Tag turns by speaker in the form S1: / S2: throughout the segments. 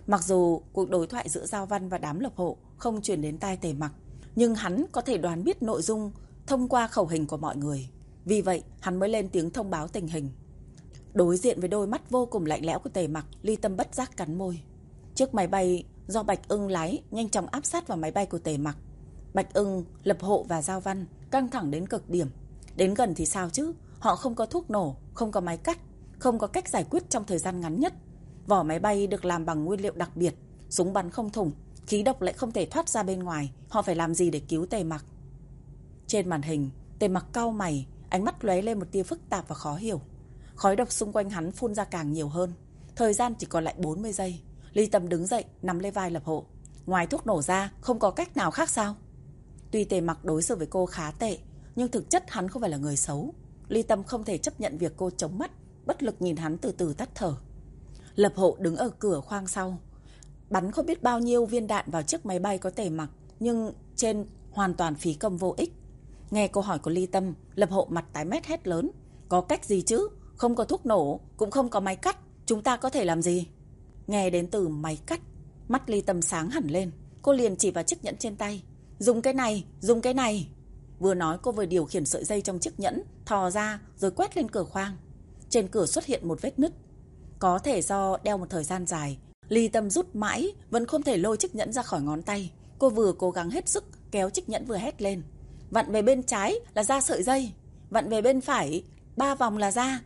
S1: Mặc dù cuộc đối thoại giữa Giao Văn và đám lập hộ không truyền đến tai Tề Mặc, nhưng hắn có thể đoán biết nội dung thông qua khẩu hình của mọi người. Vì vậy, hắn mới lên tiếng thông báo tình hình. Đối diện với đôi mắt vô cùng lạnh lẽo của Tề Mặc, Ly Tâm bất giác cắn môi. Chiếc máy bay do Bạch Ưng lái nhanh chóng áp sát vào máy bay của Tề Mặc. Bạch Ưng, Lập Hộ và Giao Văn căng thẳng đến cực điểm. Đến gần thì sao chứ? Họ không có thuốc nổ, không có máy cắt, không có cách giải quyết trong thời gian ngắn nhất. Vỏ máy bay được làm bằng nguyên liệu đặc biệt, súng bắn không thủng, khí độc lại không thể thoát ra bên ngoài. Họ phải làm gì để cứu Tề Mặc? Trên màn hình, Tề Mặc cau mày, ánh mắt lóe lên một tia phức tạp và khó hiểu. Khói độc xung quanh hắn phun ra càng nhiều hơn. Thời gian chỉ còn lại 40 giây. Ly Tâm đứng dậy, nắm lấy vai Lập Hộ. Ngoài thuốc nổ ra, không có cách nào khác sao? Tuy Tề Mặc đối xử với cô khá tệ, nhưng thực chất hắn không phải là người xấu. Ly Tâm không thể chấp nhận việc cô chống mắt, bất lực nhìn hắn từ từ tắt thở. Lập Hộ đứng ở cửa khoang sau, bắn không biết bao nhiêu viên đạn vào chiếc máy bay có Tề Mặc, nhưng trên hoàn toàn phí công vô ích. Nghe câu hỏi của Ly Tâm, Lập Hộ mặt tái mét hét lớn. Có cách gì chứ? Không có thuốc nổ, cũng không có máy cắt, chúng ta có thể làm gì? Nghe đến từ máy cắt, mắt Ly Tâm sáng hẳn lên. Cô liền chỉ vào chiếc nhẫn trên tay. Dùng cái này, dùng cái này. Vừa nói cô vừa điều khiển sợi dây trong chiếc nhẫn, thò ra rồi quét lên cửa khoang. Trên cửa xuất hiện một vết nứt. Có thể do đeo một thời gian dài, Ly Tâm rút mãi vẫn không thể lôi chiếc nhẫn ra khỏi ngón tay. Cô vừa cố gắng hết sức kéo chiếc nhẫn vừa hét lên. Vặn về bên trái là ra sợi dây, vặn về bên phải 3 vòng là ra.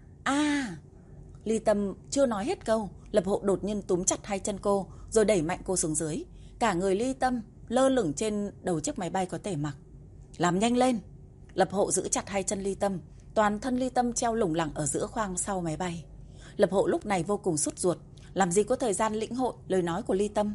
S1: Ly Tâm chưa nói hết câu, Lập Hộ đột nhiên túm chặt hai chân cô rồi đẩy mạnh cô xuống dưới. Cả người Ly Tâm lơ lửng trên đầu chiếc máy bay có Tề Mặc. Làm nhanh lên! Lập Hộ giữ chặt hai chân Ly Tâm. Toàn thân Ly Tâm treo lủng lẳng ở giữa khoang sau máy bay. Lập Hộ lúc này vô cùng sốt ruột, làm gì có thời gian lĩnh hội lời nói của Ly Tâm.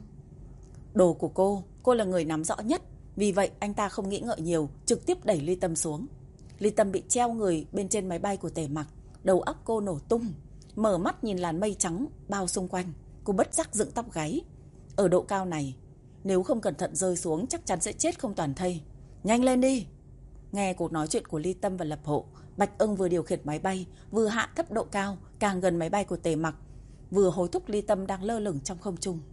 S1: Đồ của cô là người nắm rõ nhất. Vì vậy anh ta không nghĩ ngợi nhiều, trực tiếp đẩy Ly Tâm xuống. Ly Tâm bị treo người bên trên máy bay của Tề Mặc. Đầu óc cô nổ tung, mở mắt nhìn làn mây trắng bao xung quanh. Cô bất giác dựng tóc gáy. Ở độ cao này, nếu không cẩn thận rơi xuống chắc chắn sẽ chết không toàn thây. Nhanh lên đi! Nghe cuộc nói chuyện của Ly Tâm và Lập Hộ, Bạch Ưng vừa điều khiển máy bay, vừa hạ thấp độ cao, càng gần máy bay của Tề Mặc, vừa hối thúc Ly Tâm đang lơ lửng trong không trung.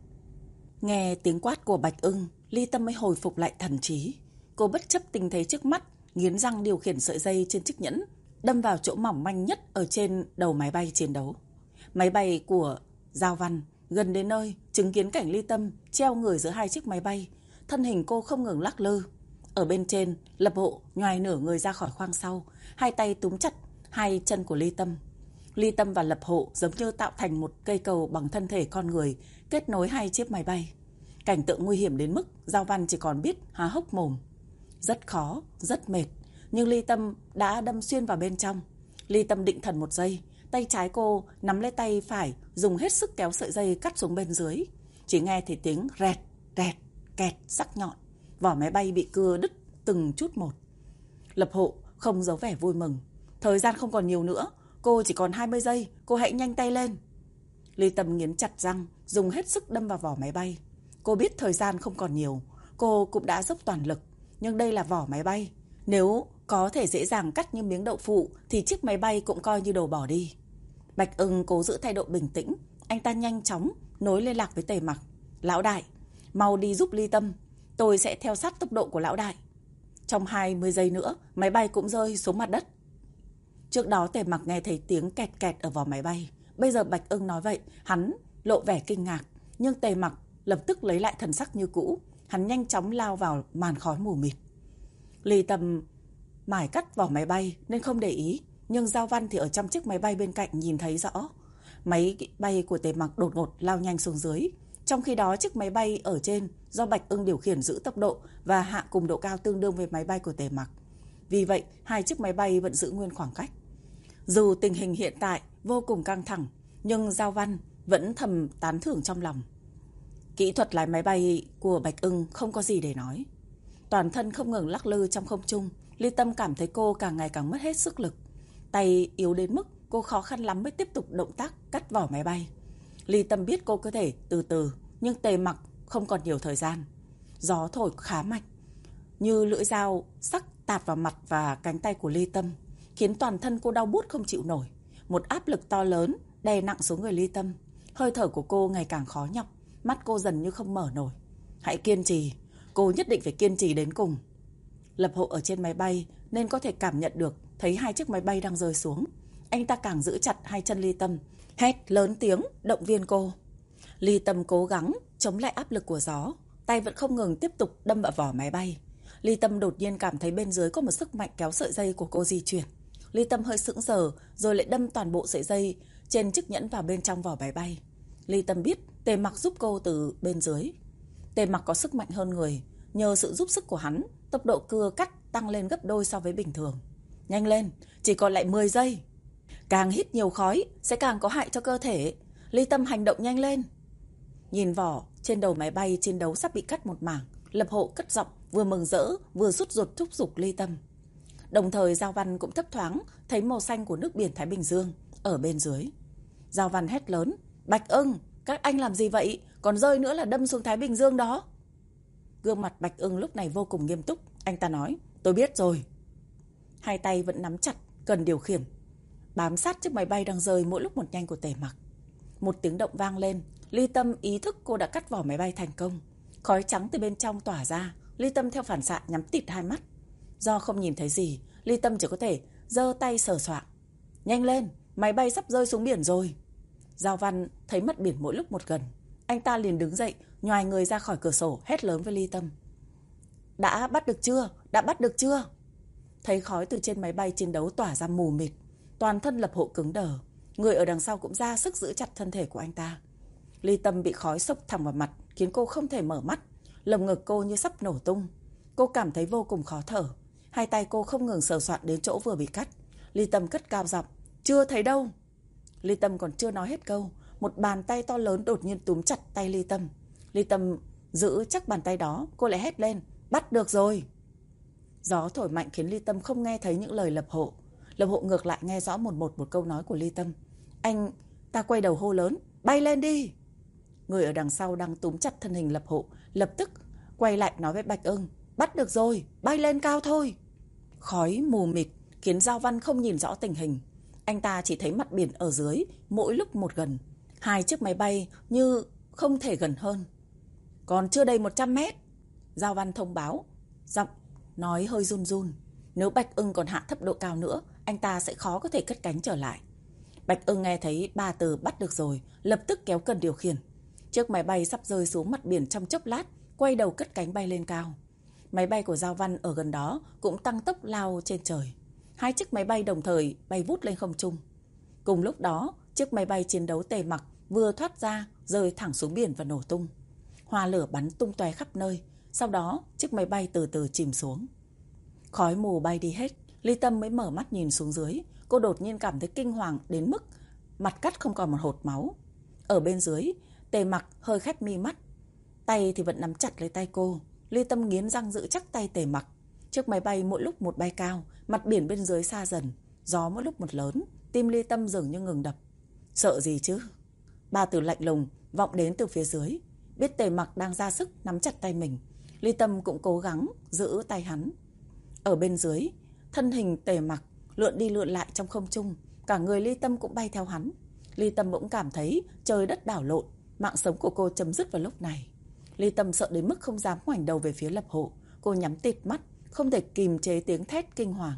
S1: Nghe tiếng quát của Bạch Ưng, Ly Tâm mới hồi phục lại thần trí. Cô bất chấp tình thế trước mắt, nghiến răng điều khiển sợi dây trên chiếc nhẫn, đâm vào chỗ mỏng manh nhất ở trên đầu máy bay chiến đấu. Máy bay của Giao Văn gần đến nơi, chứng kiến cảnh Ly Tâm treo người giữa hai chiếc máy bay. Thân hình cô không ngừng lắc lư. Ở bên trên, Lập Hộ nhoài nửa người ra khỏi khoang sau, hai tay túm chặt hai chân của Ly Tâm. Ly Tâm và Lập Hộ giống như tạo thành một cây cầu bằng thân thể con người, kết nối hai chiếc máy bay. Cảnh tượng nguy hiểm đến mức Giao Văn chỉ còn biết há hốc mồm. Rất khó, rất mệt, nhưng Ly Tâm đã đâm xuyên vào bên trong. Ly Tâm định thần một giây, tay trái cô nắm lấy tay phải, dùng hết sức kéo sợi dây cắt xuống bên dưới. Chỉ nghe thấy tiếng rẹt, rẹt, kẹt sắc nhọn. Vỏ máy bay bị cưa đứt từng chút một. Lập Hộ không giấu vẻ vui mừng. Thời gian không còn nhiều nữa, cô chỉ còn 20 giây, cô hãy nhanh tay lên. Ly Tâm nghiến chặt răng, dùng hết sức đâm vào vỏ máy bay. Cô biết thời gian không còn nhiều, cô cũng đã dốc toàn lực. Nhưng đây là vỏ máy bay. Nếu có thể dễ dàng cắt như miếng đậu phụ thì chiếc máy bay cũng coi như đồ bỏ đi. Bạch Ưng cố giữ thái độ bình tĩnh. Anh ta nhanh chóng nối liên lạc với Tề Mặc. Lão đại, mau đi giúp Ly Tâm. Tôi sẽ theo sát tốc độ của lão đại. Trong 20 giây nữa, máy bay cũng rơi xuống mặt đất. Trước đó Tề Mặc nghe thấy tiếng kẹt kẹt ở vỏ máy bay. Bây giờ Bạch Ưng nói vậy, hắn lộ vẻ kinh ngạc. Nhưng Tề Mặc lập tức lấy lại thần sắc như cũ. Hắn nhanh chóng lao vào màn khói mù mịt. Ly Tâm mải cắt vỏ máy bay nên không để ý. Nhưng Giao Văn thì ở trong chiếc máy bay bên cạnh nhìn thấy rõ. Máy bay của Tề Mặc đột ngột lao nhanh xuống dưới. Trong khi đó chiếc máy bay ở trên do Bạch Ưng điều khiển giữ tốc độ và hạ cùng độ cao tương đương với máy bay của Tề Mặc. Vì vậy hai chiếc máy bay vẫn giữ nguyên khoảng cách. Dù tình hình hiện tại vô cùng căng thẳng, nhưng Giao Văn vẫn thầm tán thưởng trong lòng. Kỹ thuật lái máy bay của Bạch Ưng không có gì để nói. Toàn thân không ngừng lắc lư trong không trung. Ly Tâm cảm thấy cô càng ngày càng mất hết sức lực. Tay yếu đến mức cô khó khăn lắm mới tiếp tục động tác cắt vỏ máy bay. Ly Tâm biết cô có thể từ từ, nhưng Tề Mặc không còn nhiều thời gian. Gió thổi khá mạnh, như lưỡi dao sắc tạt vào mặt và cánh tay của Ly Tâm, khiến toàn thân cô đau buốt không chịu nổi. Một áp lực to lớn đè nặng xuống người Ly Tâm. Hơi thở của cô ngày càng khó nhọc, mắt cô dần như không mở nổi. Hãy kiên trì, cô nhất định phải kiên trì đến cùng. Lập Hộ ở trên máy bay nên có thể cảm nhận được, thấy hai chiếc máy bay đang rơi xuống. Anh ta càng giữ chặt hai chân Ly Tâm, hét lớn tiếng động viên cô. Ly Tâm cố gắng chống lại áp lực của gió, tay vẫn không ngừng tiếp tục đâm vào vỏ máy bay. Ly Tâm đột nhiên cảm thấy bên dưới có một sức mạnh kéo sợi dây của cô di chuyển. Ly Tâm hơi sững sờ rồi lại đâm toàn bộ sợi dây trên chiếc nhẫn vào bên trong vỏ máy bay. Ly Tâm biết Tề Mặc giúp cô từ bên dưới. Tề Mặc có sức mạnh hơn người, nhờ sự giúp sức của hắn, tốc độ cưa cắt tăng lên gấp đôi so với bình thường. Nhanh lên, chỉ còn lại 10 giây. Càng hít nhiều khói sẽ càng có hại cho cơ thể. Ly Tâm hành động nhanh lên. Nhìn vỏ trên đầu máy bay chiến đấu sắp bị cắt một mảng, Lập Hộ cất giọng vừa mừng rỡ vừa sốt ruột thúc giục Ly Tâm. Đồng thời Giao Văn cũng thấp thoáng thấy màu xanh của nước biển Thái Bình Dương ở bên dưới. Giao Văn hét lớn, Bạch Ưng, các anh làm gì vậy? Còn rơi nữa là đâm xuống Thái Bình Dương đó. Gương mặt Bạch Ưng lúc này vô cùng nghiêm túc. Anh ta nói, tôi biết rồi. Hai tay vẫn nắm chặt cần điều khiển, bám sát chiếc máy bay đang rơi mỗi lúc một nhanh của Tề Mặc. Một tiếng động vang lên, Ly Tâm ý thức cô đã cắt vỏ máy bay thành công. Khói trắng từ bên trong tỏa ra, Ly Tâm theo phản xạ nhắm tịt hai mắt. Do không nhìn thấy gì, Ly Tâm chỉ có thể giơ tay sờ soạng. Nhanh lên, máy bay sắp rơi xuống biển rồi. Giao Văn thấy mặt biển mỗi lúc một gần. Anh ta liền đứng dậy, nhoài người ra khỏi cửa sổ, hét lớn với Ly Tâm. Đã bắt được chưa? Đã bắt được chưa? Thấy khói từ trên máy bay chiến đấu tỏa ra mù mịt, toàn thân Lập Hộ cứng đờ. Người ở đằng sau cũng ra sức giữ chặt thân thể của anh ta. Ly Tâm bị khói xộc thẳng vào mặt, khiến cô không thể mở mắt. Lồng ngực cô như sắp nổ tung. Cô cảm thấy vô cùng khó thở. Hai tay cô không ngừng sờ soạn đến chỗ vừa bị cắt. Ly Tâm cất cao giọng, chưa thấy đâu. Ly Tâm còn chưa nói hết câu, một bàn tay to lớn đột nhiên túm chặt tay Ly Tâm. Ly Tâm giữ chắc bàn tay đó, cô lại hét lên, bắt được rồi. Gió thổi mạnh khiến Ly Tâm không nghe thấy những lời Lập Hộ. Lập Hộ ngược lại nghe rõ một câu nói của Ly Tâm. Anh ta quay đầu hô lớn, bay lên đi. Người ở đằng sau đang túm chặt thân hình Lập Hộ lập tức quay lại nói với Bạch Ưng, bắt được rồi, bay lên cao thôi. Khói mù mịt khiến Giao Văn không nhìn rõ tình hình. Anh ta chỉ thấy mặt biển ở dưới mỗi lúc một gần. Hai chiếc máy bay như không thể gần hơn. Còn chưa đầy 100 mét. Giao Văn thông báo, giọng nói hơi run run. Nếu Bạch Ưng còn hạ thấp độ cao nữa, anh ta sẽ khó có thể cất cánh trở lại. Bạch Ưng nghe thấy 3 từ bắt được rồi, lập tức kéo cần điều khiển. Chiếc máy bay sắp rơi xuống mặt biển trong chốc lát, quay đầu cất cánh bay lên cao. Máy bay của Giao Văn ở gần đó cũng tăng tốc lao trên trời. Hai chiếc máy bay đồng thời bay vút lên không trung. Cùng lúc đó, chiếc máy bay chiến đấu Tề Mặc vừa thoát ra, rơi thẳng xuống biển và nổ tung. Hoa lửa bắn tung tóe khắp nơi. Sau đó, chiếc máy bay từ từ chìm xuống. Khói mù bay đi hết, Ly Tâm mới mở mắt nhìn xuống dưới. Cô đột nhiên cảm thấy kinh hoàng đến mức mặt cắt không còn một hột máu. Ở bên dưới, Tề Mặc hơi khép mi mắt, tay thì vẫn nắm chặt lấy tay cô. Ly Tâm nghiến răng giữ chắc tay Tề Mặc. Chiếc máy bay mỗi lúc một bay cao, mặt biển bên dưới xa dần, gió mỗi lúc một lớn, tim Ly Tâm dường như ngừng đập. Sợ gì chứ? 3 từ lạnh lùng vọng đến từ phía dưới. Biết Tề Mặc đang ra sức nắm chặt tay mình, Ly Tâm cũng cố gắng giữ tay hắn. Ở bên dưới, thân hình Tề Mặc lượn đi lượn lại trong không trung, cả người Ly Tâm cũng bay theo hắn. Ly Tâm bỗng cảm thấy trời đất đảo lộn, mạng sống của cô chấm dứt vào lúc này. Ly Tâm sợ đến mức không dám ngoảnh đầu về phía Lập Hộ. Cô nhắm tịt mắt, không thể kìm chế tiếng thét kinh hoàng.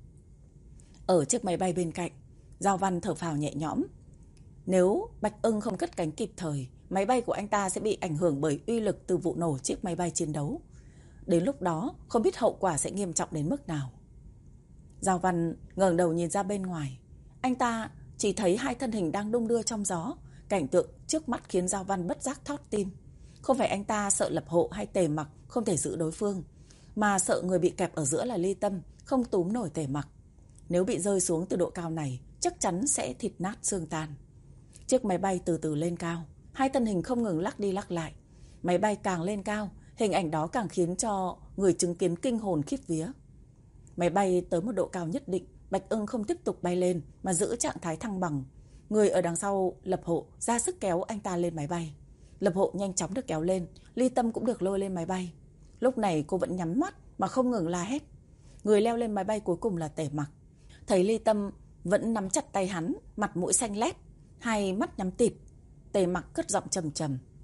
S1: Ở chiếc máy bay bên cạnh, Giao Văn thở phào nhẹ nhõm. Nếu Bạch Ưng không cất cánh kịp thời, máy bay của anh ta sẽ bị ảnh hưởng bởi uy lực từ vụ nổ chiếc máy bay chiến đấu. Đến lúc đó, không biết hậu quả sẽ nghiêm trọng đến mức nào. Giao Văn ngẩng đầu nhìn ra bên ngoài. Anh ta chỉ thấy hai thân hình đang đung đưa trong gió. Cảnh tượng trước mắt khiến Giao Văn bất giác thót tim. Không phải anh ta sợ Lập Hộ hay Tề Mặc không thể giữ đối phương, mà sợ người bị kẹp ở giữa là Ly Tâm không túm nổi Tề Mặc. Nếu bị rơi xuống từ độ cao này, chắc chắn sẽ thịt nát xương tan. Chiếc máy bay từ từ lên cao, hai thân hình không ngừng lắc đi lắc lại. Máy bay càng lên cao, hình ảnh đó càng khiến cho người chứng kiến kinh hồn khiếp vía. Máy bay tới một độ cao nhất định, Bạch Ưng không tiếp tục bay lên mà giữ trạng thái thăng bằng. Người ở đằng sau Lập Hộ ra sức kéo anh ta lên máy bay. Lập Hộ nhanh chóng được kéo lên, Ly Tâm cũng được lôi lên máy bay. Lúc này cô vẫn nhắm mắt mà không ngừng la hét. Người leo lên máy bay cuối cùng là Tề Mặc. Thấy Ly Tâm vẫn nắm chặt tay hắn, mặt mũi xanh lét, hai mắt nhắm tịt. Tề Mặc cất giọng trầm trầm,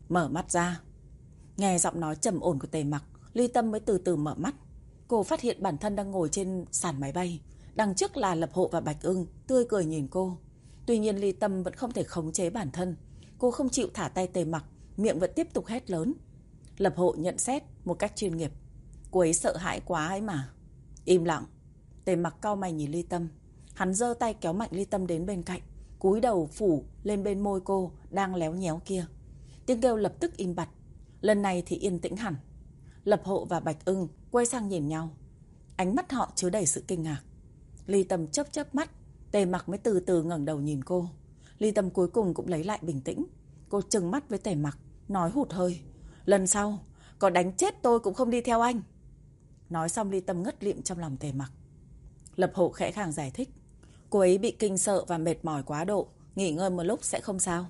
S1: Mở mắt ra. Nghe giọng nói trầm ổn của Tề Mặc, Ly Tâm mới từ từ mở mắt. Cô phát hiện bản thân đang ngồi trên sàn máy bay. Đằng trước là Lập Hộ và Bạch Ưng, tươi cười nhìn cô. Tuy nhiên Ly Tâm vẫn không thể khống chế bản thân. Cô không chịu thả tay Tề Mặc, miệng vẫn tiếp tục hét lớn. Lập Hộ nhận xét một cách chuyên nghiệp. Cô ấy sợ hãi quá ấy mà. Im lặng. Tề Mặc cau mày nhìn Ly Tâm. Hắn giơ tay kéo mạnh Ly Tâm đến bên cạnh, cúi đầu phủ lên bên môi cô đang léo nhéo kia. Tiếng kêu lập tức im bặt. Lần này thì yên tĩnh hẳn. Lập Hộ và Bạch Ưng quay sang nhìn nhau. Ánh mắt họ chứa đầy sự kinh ngạc. Ly Tâm chớp chớp mắt. Tề Mặc mới từ từ ngẩng đầu nhìn cô. Ly Tâm cuối cùng cũng lấy lại bình tĩnh. Cô trừng mắt với Tề Mặc, nói hụt hơi. Lần sau có đánh chết tôi cũng không đi theo anh. Nói xong Ly Tâm ngất lịm trong lòng Tề Mặc. Lập Hộ khẽ khàng giải thích. Cô ấy bị kinh sợ và mệt mỏi quá độ, nghỉ ngơi một lúc sẽ không sao.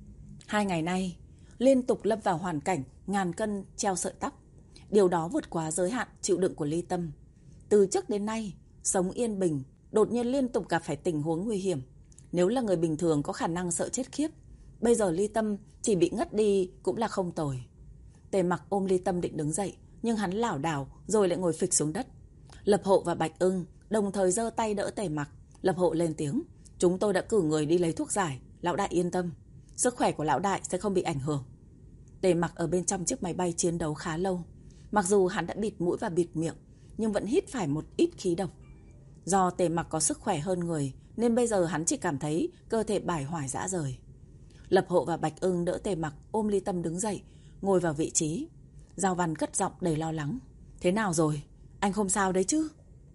S1: 2 ngày nay liên tục lâm vào hoàn cảnh ngàn cân treo sợi tóc. Điều đó vượt quá giới hạn chịu đựng của Ly Tâm. Từ trước đến nay sống yên bình, đột nhiên liên tục gặp phải tình huống nguy hiểm. Nếu là người bình thường có khả năng sợ chết khiếp. Bây giờ Ly Tâm chỉ bị ngất đi cũng là không tồi. Tề Mặc ôm Ly Tâm định đứng dậy, nhưng hắn lảo đảo rồi lại ngồi phịch xuống đất. Lập Hộ và Bạch Ưng đồng thời giơ tay đỡ Tề Mặc. Lập Hộ lên tiếng. Chúng tôi đã cử người đi lấy thuốc giải. Lão đại yên tâm. Sức khỏe của lão đại sẽ không bị ảnh hưởng. Tề Mặc ở bên trong chiếc máy bay chiến đấu khá lâu. Mặc dù hắn đã bịt mũi và bịt miệng, nhưng vẫn hít phải một ít khí độc. Do Tề Mặc có sức khỏe hơn người, nên bây giờ hắn chỉ cảm thấy cơ thể bải hoài rã rời. Lập Hộ và Bạch Ưng đỡ Tề Mặc ôm Ly Tâm đứng dậy, ngồi vào vị trí. Giao Văn cất giọng đầy lo lắng. Thế nào rồi? Anh không sao đấy chứ?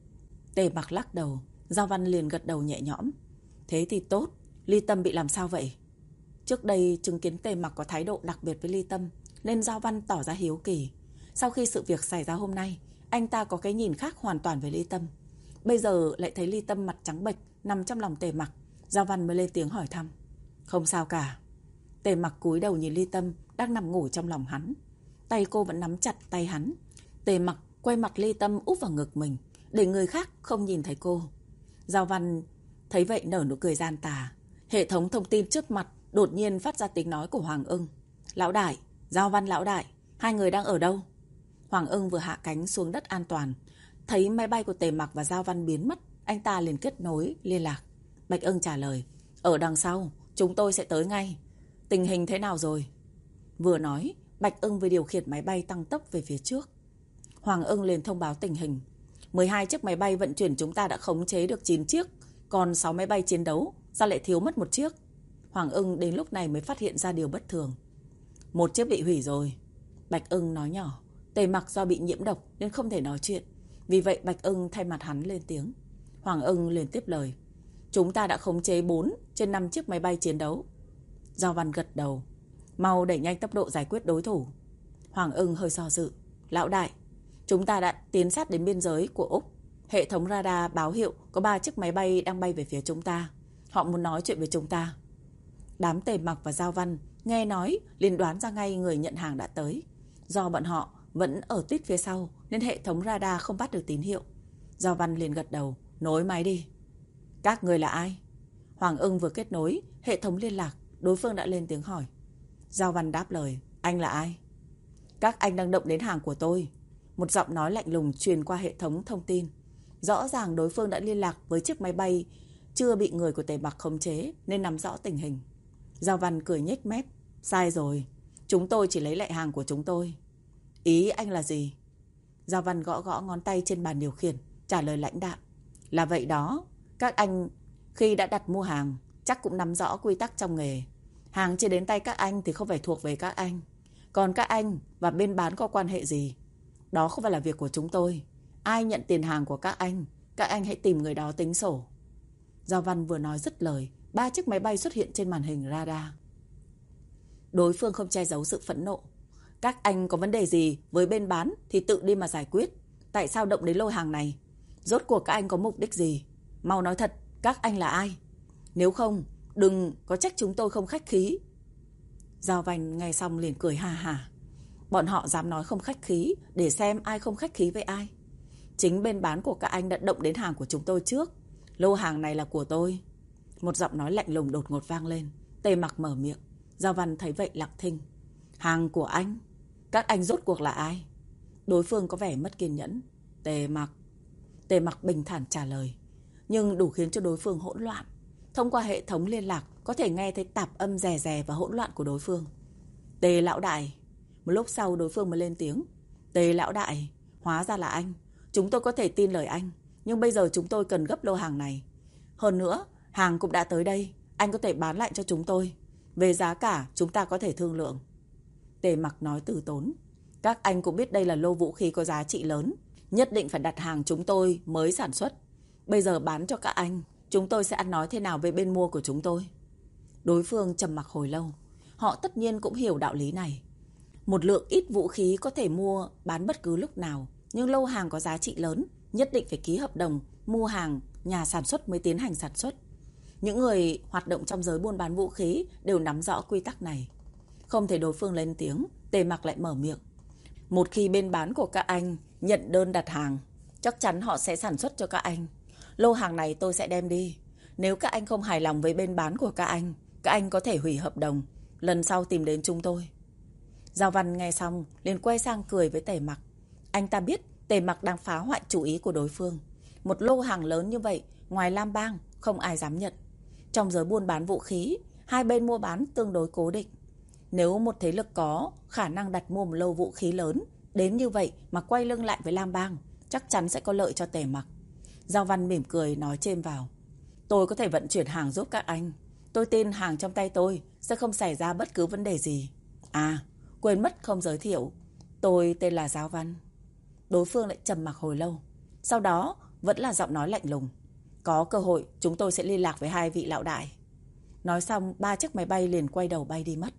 S1: Tề Mặc lắc đầu. Giao Văn liền gật đầu nhẹ nhõm. Thế thì tốt. Ly Tâm bị làm sao vậy? Trước đây chứng kiến Tề Mặc có thái độ đặc biệt với Ly Tâm, nên Giao Văn tỏ ra hiếu kỳ. Sau khi sự việc xảy ra hôm nay, anh ta có cái nhìn khác hoàn toàn với Ly Tâm. Bây giờ lại thấy Ly Tâm mặt trắng bệch nằm trong lòng Tề Mặc, Giao Văn mới lên tiếng hỏi thăm. Không sao cả. Tề Mặc cúi đầu nhìn Ly Tâm đang nằm ngủ trong lòng hắn. Tay cô vẫn nắm chặt tay hắn. Tề Mặc quay mặt Ly Tâm úp vào ngực mình, để người khác không nhìn thấy cô. Giao Văn thấy vậy nở nụ cười gian tà. Hệ thống thông tin trước mặt đột nhiên phát ra tiếng nói của Hoàng Ưng. Lão đại, Giao Văn lão đại, hai người đang ở đâu? Hoàng Ưng vừa hạ cánh xuống đất an toàn, thấy máy bay của Tề Mặc và Giao Văn biến mất, anh ta liền kết nối liên lạc. Bạch Ưng trả lời, ở đằng sau, chúng tôi sẽ tới ngay. Tình hình thế nào rồi? Vừa nói, Bạch Ưng vừa điều khiển máy bay tăng tốc về phía trước. Hoàng Ưng liền thông báo tình hình. 12 chiếc máy bay vận chuyển chúng ta đã khống chế được 9 chiếc, còn 6 máy bay chiến đấu, sao lại thiếu mất một chiếc? Hoàng Ưng đến lúc này mới phát hiện ra điều bất thường. Một chiếc bị hủy rồi. Bạch Ưng nói nhỏ. Tề Mặc do bị nhiễm độc nên không thể nói chuyện. Vì vậy Bạch Ưng thay mặt hắn lên tiếng. Hoàng Ưng liền tiếp lời. Chúng ta đã khống chế 4 trên 5 chiếc máy bay chiến đấu. Giao Văn gật đầu. Mau đẩy nhanh tốc độ giải quyết đối thủ. Hoàng Ưng hơi do dự. Lão đại, chúng ta đã tiến sát đến biên giới của Úc. Hệ thống radar báo hiệu có 3 chiếc máy bay đang bay về phía chúng ta. Họ muốn nói chuyện với chúng ta. Đám Tề Mặc và Giao Văn nghe nói liền đoán ra ngay người nhận hàng đã tới. Do bọn họ vẫn ở tít phía sau nên hệ thống radar không bắt được tín hiệu. Giao Văn liền gật đầu. Nối máy đi. Các người là ai? Hoàng Ưng vừa kết nối hệ thống liên lạc, đối phương đã lên tiếng hỏi. Giao Văn đáp lời. Anh là ai? Các anh đang động đến hàng của tôi. Một giọng nói lạnh lùng truyền qua hệ thống thông tin. Rõ ràng đối phương đã liên lạc với chiếc máy bay chưa bị người của Tề Mặc khống chế nên nắm rõ tình hình. Giao Văn cười nhếch mép. Sai rồi. Chúng tôi chỉ lấy lại hàng của chúng tôi. Ý anh là gì? Giao Văn gõ gõ ngón tay trên bàn điều khiển, trả lời lãnh đạm. Là vậy đó. Các anh khi đã đặt mua hàng chắc cũng nắm rõ quy tắc trong nghề. Hàng chưa đến tay các anh thì không phải thuộc về các anh. Còn các anh và bên bán có quan hệ gì? Đó không phải là việc của chúng tôi. Ai nhận tiền hàng của các anh hãy tìm người đó tính sổ. Giao Văn vừa nói dứt lời, 3 chiếc máy bay xuất hiện trên màn hình radar. Đối phương không che giấu sự phẫn nộ. Các anh có vấn đề gì với bên bán thì tự đi mà giải quyết. Tại sao động đến lô hàng này? Rốt cuộc các anh có mục đích gì? Mau nói thật, các anh là ai? Nếu không, đừng có trách chúng tôi không khách khí. Giao Văn nghe xong liền cười ha hả. Bọn họ dám nói không khách khí để xem ai không khách khí với ai. Chính bên bán của các anh đã động đến hàng của chúng tôi trước. Lô hàng này là của tôi. Một giọng nói lạnh lùng đột ngột vang lên. Tề Mặc mở miệng. Giao Văn thấy vậy lặng thinh. Hàng của anh? Các anh rốt cuộc là ai? Đối phương có vẻ mất kiên nhẫn. Tề Mặc. Tề Mặc bình thản trả lời, nhưng đủ khiến cho đối phương hỗn loạn. Thông qua hệ thống liên lạc có thể nghe thấy tạp âm rè rè và hỗn loạn của đối phương. Tề lão đại. Một lúc sau đối phương mới lên tiếng. Tề lão đại, hóa ra là anh. Chúng tôi có thể tin lời anh, nhưng bây giờ chúng tôi cần gấp lô hàng này. Hơn nữa, hàng cũng đã tới đây, anh có thể bán lại cho chúng tôi. Về giá cả chúng ta có thể thương lượng. Tề Mặc nói từ tốn. Các anh cũng biết đây là lô vũ khí có giá trị lớn, nhất định phải đặt hàng chúng tôi mới sản xuất. Bây giờ bán cho các anh, chúng tôi sẽ ăn nói thế nào với bên mua của chúng tôi? Đối phương trầm mặc hồi lâu. Họ tất nhiên cũng hiểu đạo lý này. Một lượng ít vũ khí có thể mua bán bất cứ lúc nào, nhưng lô hàng có giá trị lớn, nhất định phải ký hợp đồng mua hàng nhà sản xuất mới tiến hành sản xuất. Những người hoạt động trong giới buôn bán vũ khí đều nắm rõ quy tắc này. Không thể đối phương lên tiếng, Tề Mặc lại mở miệng. Một khi bên bán của các anh nhận đơn đặt hàng, chắc chắn họ sẽ sản xuất cho các anh. Lô hàng này tôi sẽ đem đi. Nếu các anh không hài lòng với bên bán của các anh có thể hủy hợp đồng, lần sau tìm đến chúng tôi. Giao Văn nghe xong liền quay sang cười với Tề Mặc. Anh ta biết Tề Mặc đang phá hoại chủ ý của đối phương. Một lô hàng lớn như vậy, ngoài Lam Bang không ai dám nhận. Trong giới buôn bán vũ khí, hai bên mua bán tương đối cố định. Nếu một thế lực có khả năng đặt mua một lô vũ khí lớn đến như vậy mà quay lưng lại với Lam Bang, chắc chắn sẽ có lợi cho Tề Mặc. Giao Văn mỉm cười nói chêm vào. Tôi có thể vận chuyển hàng giúp các anh. Tôi tin hàng trong tay tôi sẽ không xảy ra bất cứ vấn đề gì. À, quên mất không giới thiệu. Tôi tên là Giao Văn. Đối phương lại trầm mặc hồi lâu. Sau đó vẫn là giọng nói lạnh lùng. Có cơ hội chúng tôi sẽ liên lạc với hai vị lão đại. Nói xong 3 chiếc máy bay liền quay đầu bay đi mất.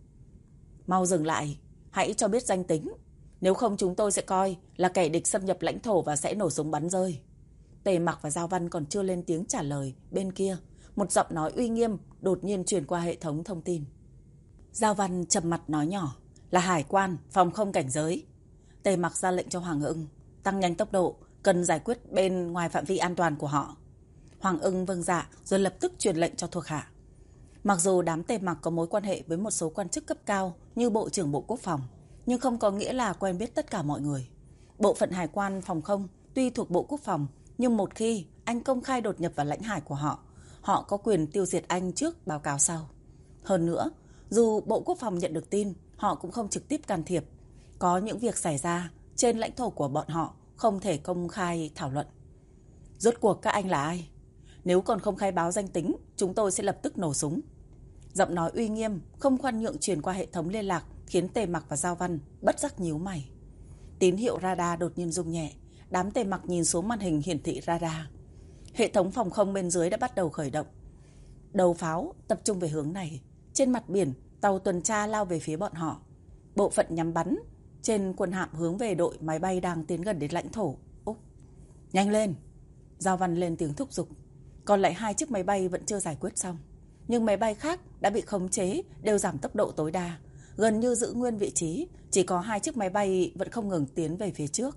S1: Mau dừng lại, hãy cho biết danh tính. Nếu không chúng tôi sẽ coi là kẻ địch xâm nhập lãnh thổ và sẽ nổ súng bắn rơi. Tề Mặc và Giao Văn còn chưa lên tiếng trả lời. Bên kia, một giọng nói uy nghiêm đột nhiên truyền qua hệ thống thông tin. Giao Văn trầm mặt nói nhỏ. Là hải quan, phòng không cảnh giới. Tề Mặc ra lệnh cho Hoàng Ưng tăng nhanh tốc độ, cần giải quyết bên ngoài phạm vi an toàn của họ. Hoàng Ưng vâng dạ rồi lập tức truyền lệnh cho thuộc hạ. Mặc dù đám Tề Mặc có mối quan hệ với một số quan chức cấp cao như Bộ trưởng Bộ Quốc phòng, nhưng không có nghĩa là quen biết tất cả mọi người. Bộ phận hải quan phòng không tuy thuộc Bộ Quốc phòng, nhưng một khi anh công khai đột nhập vào lãnh hải của họ, họ có quyền tiêu diệt anh trước báo cáo sau. Hơn nữa, dù Bộ Quốc phòng nhận được tin, họ cũng không trực tiếp can thiệp. Có những việc xảy ra trên lãnh thổ của bọn họ không thể công khai thảo luận. Rốt cuộc các anh là ai? Nếu còn không khai báo danh tính, chúng tôi sẽ lập tức nổ súng. Giọng nói uy nghiêm, không khoan nhượng truyền qua hệ thống liên lạc khiến Tề Mặc và Giao Văn bất giác nhíu mày. Tín hiệu radar đột nhiên rung nhẹ, đám Tề Mặc nhìn xuống màn hình hiển thị radar. Hệ thống phòng không bên dưới đã bắt đầu khởi động. Đầu pháo tập trung về hướng này. Trên mặt biển, tàu tuần tra lao về phía bọn họ. Bộ phận nhắm bắn trên quân hạm hướng về đội máy bay đang tiến gần đến lãnh thổ Úc. Nhanh lên! Giao Văn lên tiếng thúc giục. Còn lại 2 chiếc máy bay vẫn chưa giải quyết xong, nhưng máy bay khác đã bị khống chế, đều giảm tốc độ tối đa, gần như giữ nguyên vị trí. Chỉ có 2 chiếc máy bay vẫn không ngừng tiến về phía trước.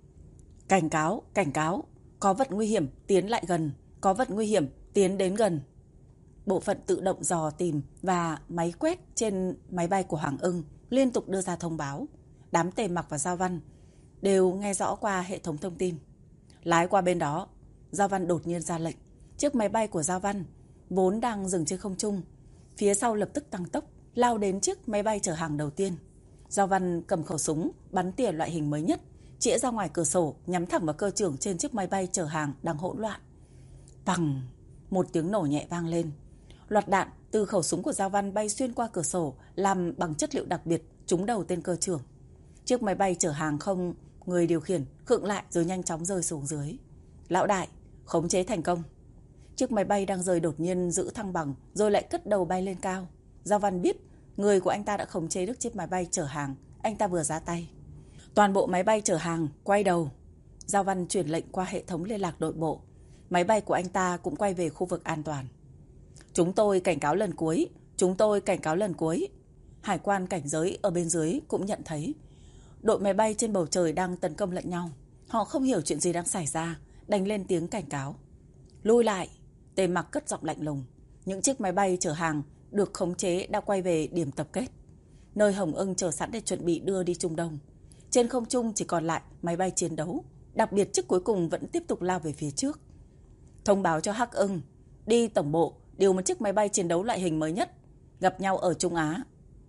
S1: Cảnh cáo, cảnh cáo, có vật nguy hiểm tiến lại gần, có vật nguy hiểm tiến đến gần. Bộ phận tự động dò tìm và máy quét trên máy bay của Hoàng Ưng liên tục đưa ra thông báo. Đám Tề Mặc và Giao Văn đều nghe rõ qua hệ thống thông tin. Lái qua bên đó. Giao Văn đột nhiên ra lệnh. Chiếc máy bay của Giao Văn vốn đang dừng trên không trung, phía sau lập tức tăng tốc lao đến chiếc máy bay chở hàng đầu tiên. Giao Văn cầm khẩu súng bắn tỉa loại hình mới nhất, chĩa ra ngoài cửa sổ nhắm thẳng vào cơ trưởng trên chiếc máy bay chở hàng đang hỗn loạn. Pằng! Một tiếng nổ nhẹ vang lên. Loạt đạn từ khẩu súng của Giao Văn bay xuyên qua cửa sổ, làm bằng chất liệu đặc biệt trúng đầu tên cơ trưởng. Chiếc máy bay chở hàng không người điều khiển khựng lại rồi nhanh chóng rơi xuống dưới. Lão đại, khống chế thành công. Chiếc máy bay đang rơi đột nhiên giữ thăng bằng rồi lại cất đầu bay lên cao. Giao Văn biết người của anh ta đã khống chế được chiếc máy bay chở hàng. Anh ta vừa ra tay, toàn bộ máy bay chở hàng quay đầu. Giao Văn truyền lệnh qua hệ thống liên lạc nội bộ. Máy bay của anh ta cũng quay về khu vực an toàn. Chúng tôi cảnh cáo lần cuối. Chúng tôi cảnh cáo lần cuối. Hải quan cảnh giới ở bên dưới cũng nhận thấy đội máy bay trên bầu trời đang tấn công lẫn nhau. Họ không hiểu chuyện gì đang xảy ra, đành lên tiếng cảnh cáo. Lui lại! Tề Mặc cất giọng lạnh lùng. Những chiếc máy bay chở hàng được khống chế đã quay về điểm tập kết. nơi Hồng Ưng chờ sẵn để chuẩn bị đưa đi Trung Đông. Trên không trung chỉ còn lại máy bay chiến đấu, đặc biệt chiếc cuối cùng vẫn tiếp tục lao về phía trước. Thông báo cho Hắc Ưng, đi tổng bộ, điều một chiếc máy bay chiến đấu loại hình mới nhất, gặp nhau ở Trung Á.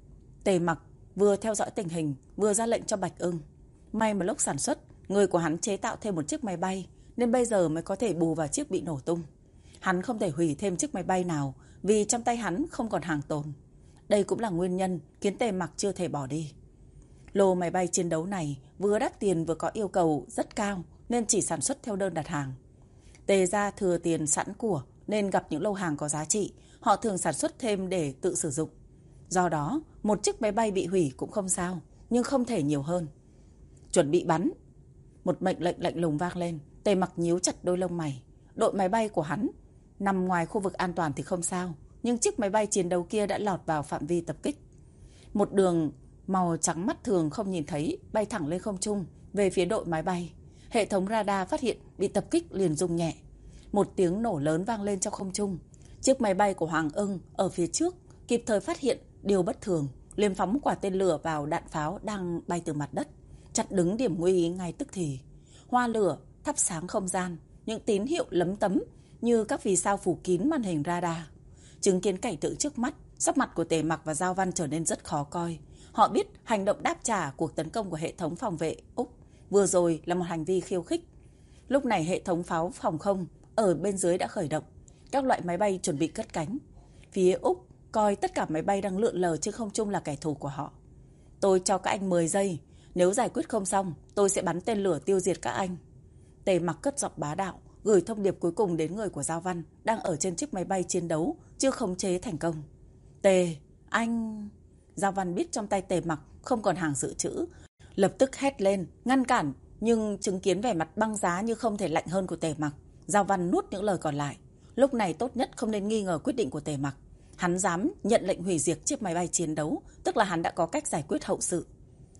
S1: Tề Mặc vừa theo dõi tình hình, vừa ra lệnh cho Bạch Ưng. May mà lúc sản xuất, người của hắn chế tạo thêm một chiếc máy bay, nên bây giờ mới có thể bù vào chiếc bị nổ tung. Hắn không thể hủy thêm chiếc máy bay nào, vì trong tay hắn không còn hàng tồn. Đây cũng là nguyên nhân khiến Tề Mặc chưa thể bỏ đi. Lô máy bay chiến đấu này vừa đắt tiền vừa có yêu cầu rất cao, nên chỉ sản xuất theo đơn đặt hàng. Tề gia thừa tiền sẵn của, nên gặp những lô hàng có giá trị, họ thường sản xuất thêm để tự sử dụng. Do đó, một chiếc máy bay bị hủy cũng không sao, nhưng không thể nhiều hơn. Chuẩn bị bắn. Một mệnh lệnh lạnh lùng vang lên. Tề Mặc nhíu chặt đôi lông mày. Đội máy bay của hắn nằm ngoài khu vực an toàn thì không sao, nhưng chiếc máy bay chiến đấu kia đã lọt vào phạm vi tập kích. Một đường màu trắng mắt thường không nhìn thấy bay thẳng lên không trung về phía đội máy bay. Hệ thống radar phát hiện bị tập kích liền rung nhẹ. Một tiếng nổ lớn vang lên trong không trung. Chiếc máy bay của Hoàng Ưng ở phía trước kịp thời phát hiện điều bất thường, liền phóng quả tên lửa vào đạn pháo đang bay từ mặt đất, chặn đứng điểm nguy ngay tức thì. Hoa lửa thắp sáng không gian, những tín hiệu lấm tấm như các vì sao phủ kín màn hình radar. Chứng kiến cảnh tượng trước mắt, sắc mặt của Tề Mặc và Giao Văn trở nên rất khó coi. Họ biết hành động đáp trả cuộc tấn công của hệ thống phòng vệ Úc vừa rồi là một hành vi khiêu khích. Lúc này hệ thống pháo phòng không ở bên dưới đã khởi động. Các loại máy bay chuẩn bị cất cánh. Phía Úc coi tất cả máy bay đang lượn lờ trên không trung là kẻ thù của họ. Tôi cho các anh 10 giây. Nếu giải quyết không xong, tôi sẽ bắn tên lửa tiêu diệt các anh. Tề Mặc cất giọng bá đạo, gửi thông điệp cuối cùng đến người của Giao Văn đang ở trên chiếc máy bay chiến đấu chưa khống chế thành công. Tề, anh... Giao Văn biết trong tay Tề Mặc không còn hàng dự trữ, lập tức hét lên, ngăn cản, nhưng chứng kiến vẻ mặt băng giá như không thể lạnh hơn của Tề Mặc, Giao Văn nuốt những lời còn lại. Lúc này tốt nhất không nên nghi ngờ quyết định của Tề Mặc. Hắn dám nhận lệnh hủy diệt chiếc máy bay chiến đấu, tức là hắn đã có cách giải quyết hậu sự.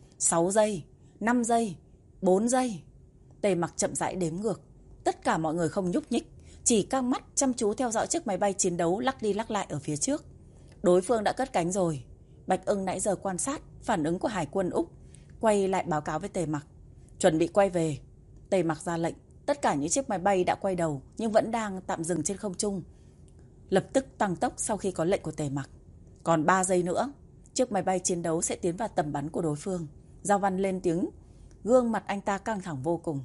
S1: 6 giây, 5 giây, 4 giây. Tề Mặc chậm rãi đếm ngược. Tất cả mọi người không nhúc nhích, chỉ căng mắt chăm chú theo dõi chiếc máy bay chiến đấu lắc đi lắc lại ở phía trước. Đối phương đã cất cánh rồi. Bạch Ưng nãy giờ quan sát phản ứng của Hải quân Úc, quay lại báo cáo với Tề Mặc. Chuẩn bị quay về. Tề Mặc ra lệnh. Tất cả những chiếc máy bay đã quay đầu nhưng vẫn đang tạm dừng trên không trung, lập tức tăng tốc sau khi có lệnh của Tề Mặc. Còn 3 giây nữa, chiếc máy bay chiến đấu sẽ tiến vào tầm bắn của đối phương. Giao Văn lên tiếng, gương mặt anh ta căng thẳng vô cùng.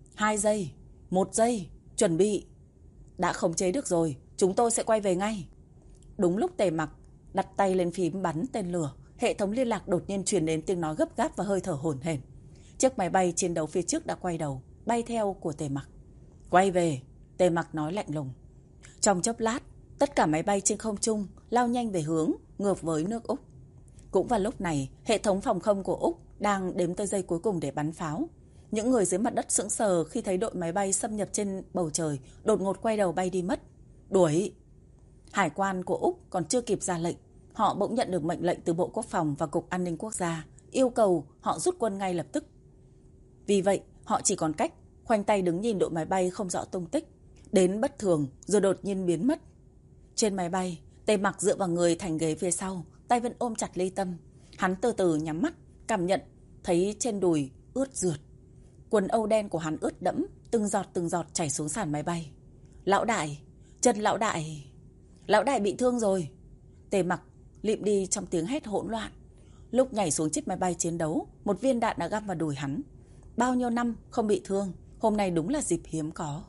S1: 2 giây, 1 giây, chuẩn bị. Đã khống chế được rồi, chúng tôi sẽ quay về ngay. Đúng lúc Tề Mặc đặt tay lên phím bắn tên lửa, hệ thống liên lạc đột nhiên truyền đến tiếng nói gấp gáp và hơi thở hổn hển. Chiếc máy bay chiến đấu phía trước đã quay đầu, bay theo của Tề Mặc. Quay về, Tề Mặc nói lạnh lùng. Trong chốc lát, tất cả máy bay trên không trung lao nhanh về hướng ngược với nước Úc. Cũng vào lúc này, hệ thống phòng không của Úc đang đếm tới giây cuối cùng để bắn pháo. Những người dưới mặt đất sững sờ khi thấy đội máy bay xâm nhập trên bầu trời đột ngột quay đầu bay đi mất. Đuổi! Hải quan của Úc còn chưa kịp ra lệnh, họ bỗng nhận được mệnh lệnh từ Bộ Quốc phòng và Cục An ninh Quốc gia, yêu cầu họ rút quân ngay lập tức. Vì vậy, họ chỉ còn cách khoanh tay đứng nhìn đội máy bay không rõ tung tích, đến bất thường rồi đột nhiên biến mất. Trên máy bay, Tề Mặc dựa vào người thành ghế phía sau, tay vẫn ôm chặt Ly Tâm. Hắn từ từ nhắm mắt, cảm nhận thấy trên đùi ướt rượt. Quần âu đen của hắn ướt đẫm, từng giọt chảy xuống sàn máy bay. Lão đại, Trần lão đại bị thương rồi. Tề Mặc lịm đi trong tiếng hét hỗn loạn. Lúc nhảy xuống chiếc máy bay chiến đấu, một viên đạn đã găm vào đùi hắn. Bao nhiêu năm không bị thương, hôm nay đúng là dịp hiếm có.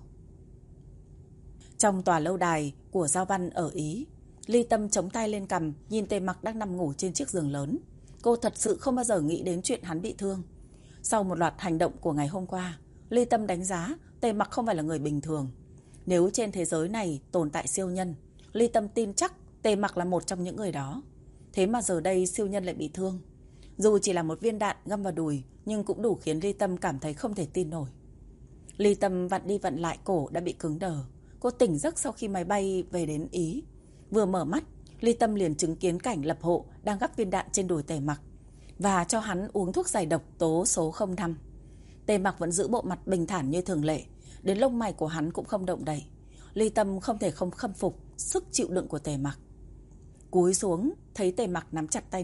S1: Trong tòa lâu đài của Giao Văn ở Ý, Ly Tâm chống tay lên cằm, nhìn Tề Mặc đang nằm ngủ trên chiếc giường lớn. Cô thật sự không bao giờ nghĩ đến chuyện hắn bị thương. Sau một loạt hành động của ngày hôm qua, Ly Tâm đánh giá Tề Mặc không phải là người bình thường. Nếu trên thế giới này tồn tại siêu nhân, Ly Tâm tin chắc Tề Mặc là một trong những người đó. Thế mà giờ đây siêu nhân lại bị thương. Dù chỉ là một viên đạn găm vào đùi, nhưng cũng đủ khiến Ly Tâm cảm thấy không thể tin nổi. Ly Tâm vặn đi vặn lại, cổ đã bị cứng đờ. Cô tỉnh giấc sau khi máy bay về đến Ý. Vừa mở mắt, Ly Tâm liền chứng kiến cảnh lập hộ đang gắp viên đạn trên đùi Tề Mặc và cho hắn uống thuốc giải độc tố số 05. Tề Mặc vẫn giữ bộ mặt bình thản như thường lệ, đến lông mày của hắn cũng không động đậy. Ly Tâm không thể không khâm phục sức chịu đựng của Tề Mặc. Cúi xuống, thấy Tề Mặc nắm chặt tay mình,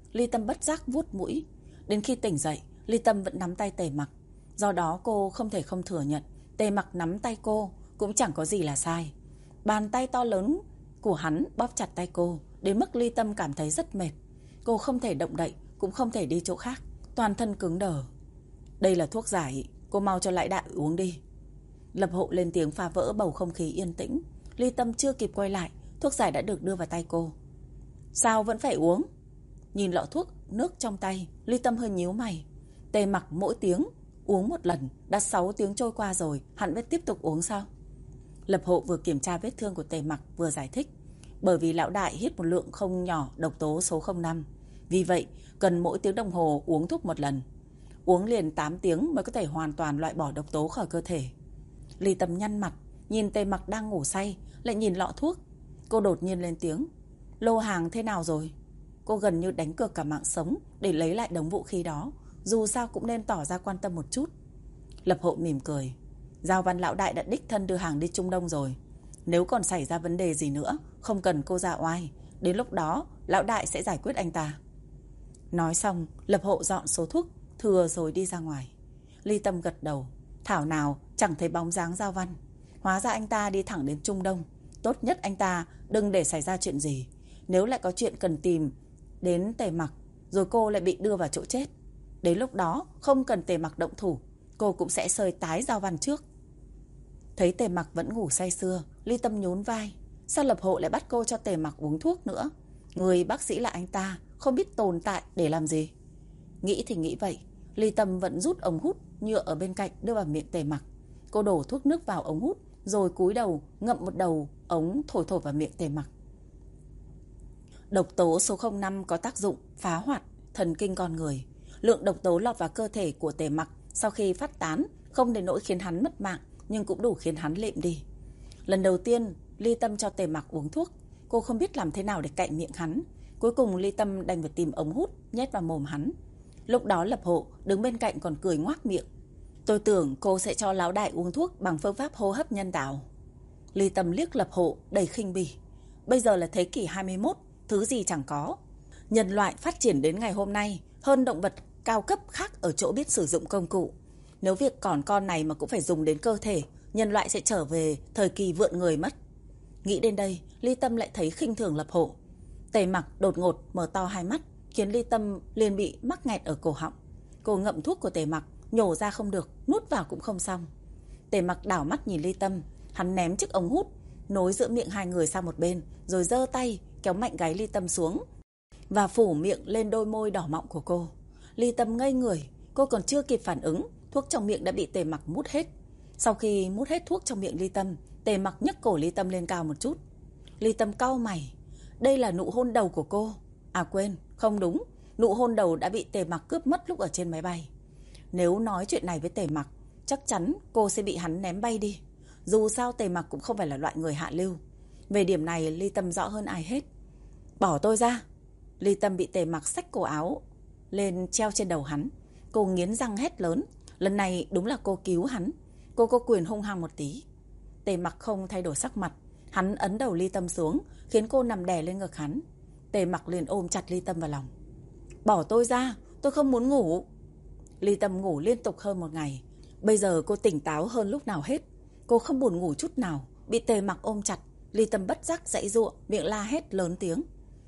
S1: Ly Tâm bất giác vuốt mũi. Đến khi tỉnh dậy, Ly Tâm vẫn nắm tay Tề Mặc. Do đó cô không thể không thừa nhận Tề Mặc nắm tay cô cũng chẳng có gì là sai. Bàn tay to lớn của hắn bóp chặt tay cô đến mức Ly Tâm cảm thấy rất mệt. Cô không thể động đậy, cũng không thể đi chỗ khác, toàn thân cứng đờ. Đây là thuốc giải, cô mau cho Lão Đại uống đi. Lập Hộ lên tiếng phá vỡ bầu không khí yên tĩnh. Ly Tâm chưa kịp quay lại, thuốc giải đã được đưa vào tay cô. Sao vẫn phải uống? Nhìn lọ thuốc nước trong tay, Ly Tâm hơi nhíu mày. Tề Mặc mỗi tiếng uống một lần, đã 6 tiếng trôi qua rồi, hắn vẫn tiếp tục uống sao? Lập Hộ vừa kiểm tra vết thương của Tề Mặc vừa giải thích. Bởi vì Lão Đại hít một lượng không nhỏ độc tố số 05. Vì vậy, cần mỗi tiếng đồng hồ uống thuốc một lần. Uống liền 8 tiếng mới có thể hoàn toàn loại bỏ độc tố khỏi cơ thể. Ly Tâm nhăn mặt, nhìn Tề Mặc đang ngủ say, lại nhìn lọ thuốc. Cô đột nhiên lên tiếng. Lô hàng thế nào rồi? Cô gần như đánh cược cả mạng sống để lấy lại đống vũ khí đó. Dù sao cũng nên tỏ ra quan tâm một chút. Lập Hộ mỉm cười. Giao Văn Lão Đại đã đích thân đưa hàng đi Trung Đông rồi. Nếu còn xảy ra vấn đề gì nữa, không cần cô ra oai. Đến lúc đó, Lão Đại sẽ giải quyết anh ta. Nói xong, Lập Hộ dọn số thuốc thừa rồi đi ra ngoài. Ly Tâm gật đầu. Thảo nào chẳng thấy bóng dáng Giao Văn. Hóa ra anh ta đi thẳng đến Trung Đông. Tốt nhất anh ta đừng để xảy ra chuyện gì. Nếu lại có chuyện cần tìm đến Tề Mặc, rồi cô lại bị đưa vào chỗ chết. Đến lúc đó không cần Tề Mặc động thủ, cô cũng sẽ sơi tái Giao Văn trước. Thấy Tề Mặc vẫn ngủ say sưa, Ly Tâm nhún vai. Sao Lập Hộ lại bắt cô cho Tề Mặc uống thuốc nữa? Người bác sĩ là anh ta, không biết tồn tại để làm gì? Nghĩ thì nghĩ vậy, Ly Tâm vẫn rút ống hút nhựa ở bên cạnh đưa vào miệng Tề Mặc. Cô đổ thuốc nước vào ống hút, rồi cúi đầu ngậm một đầu ống thổi thổi vào miệng Tề Mặc. Độc tố số 05 có tác dụng phá hoạt thần kinh con người. Lượng độc tố lọt vào cơ thể của Tề Mặc sau khi phát tán không đến nỗi khiến hắn mất mạng, nhưng cũng đủ khiến hắn lịm đi. Lần đầu tiên Ly Tâm cho Tề Mặc uống thuốc, cô không biết làm thế nào để cạy miệng hắn. Cuối cùng Ly Tâm đành phải tìm ống hút nhét vào mồm hắn. Lúc đó Lập Hộ đứng bên cạnh còn cười ngoác miệng. Tôi tưởng cô sẽ cho Lão Đại uống thuốc bằng phương pháp hô hấp nhân tạo. Ly Tâm liếc Lập Hộ đầy khinh bỉ. Bây giờ là thế kỷ 21, thứ gì chẳng có. Nhân loại phát triển đến ngày hôm nay hơn động vật cao cấp khác ở chỗ biết sử dụng công cụ. Nếu việc còn con này mà cũng phải dùng đến cơ thể, nhân loại sẽ trở về thời kỳ vượn người mất. Nghĩ đến đây, Ly Tâm lại thấy khinh thường Lập Hộ. Tề Mặc đột ngột mở to hai mắt, khiến Ly Tâm liền bị mắc nghẹt ở cổ họng. Cô ngậm thuốc của Tề Mặc, nhổ ra không được, nuốt vào cũng không xong. Tề Mặc đảo mắt nhìn Ly Tâm, hắn ném chiếc ống hút nối giữa miệng hai người sang một bên, rồi giơ tay kéo mạnh gáy Ly Tâm xuống và phủ miệng lên đôi môi đỏ mọng của cô. Ly Tâm ngây người, cô còn chưa kịp phản ứng, thuốc trong miệng đã bị Tề Mặc mút hết. Sau khi mút hết thuốc trong miệng Ly Tâm, Tề Mặc nhấc cổ Ly Tâm lên cao một chút. Ly Tâm cau mày, đây là nụ hôn đầu của cô. À quên, không đúng, nụ hôn đầu đã bị Tề Mặc cướp mất lúc ở trên máy bay. Nếu nói chuyện này với Tề Mặc, chắc chắn cô sẽ bị hắn ném bay đi. Dù sao Tề Mặc cũng không phải là loại người hạ lưu. Về điểm này Ly Tâm rõ hơn ai hết. Bỏ tôi ra. Ly Tâm bị Tề Mặc xách cổ áo lên treo trên đầu hắn. Cô nghiến răng hét lớn. Lần này đúng là cô cứu hắn. Cô có quyền hung hăng một tí. Tề Mặc không thay đổi sắc mặt. Hắn ấn đầu Ly Tâm xuống, khiến cô nằm đè lên ngực hắn. Tề Mặc liền ôm chặt Ly Tâm vào lòng. Bỏ tôi ra, tôi không muốn ngủ. Ly Tâm ngủ liên tục hơn một ngày. Bây giờ cô tỉnh táo hơn lúc nào hết. Cô không buồn ngủ chút nào. Bị Tề Mặc ôm chặt, Ly Tâm bất giác giãy giụa, miệng la hét lớn tiếng.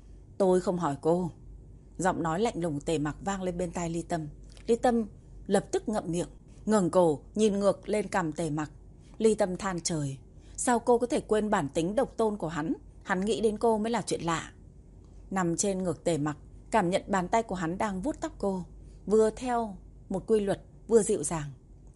S1: Tôi không hỏi cô. Giọng nói lạnh lùng Tề Mặc vang lên bên tai Ly Tâm. Ly Tâm lập tức ngậm miệng, ngẩng cổ nhìn ngược lên cằm Tề Mặc. Ly Tâm than trời, sao cô có thể quên bản tính độc tôn của hắn? Hắn nghĩ đến cô mới là chuyện lạ. Nằm trên ngực Tề Mặc, cảm nhận bàn tay của hắn đang vuốt tóc cô, vừa theo một quy luật vừa dịu dàng.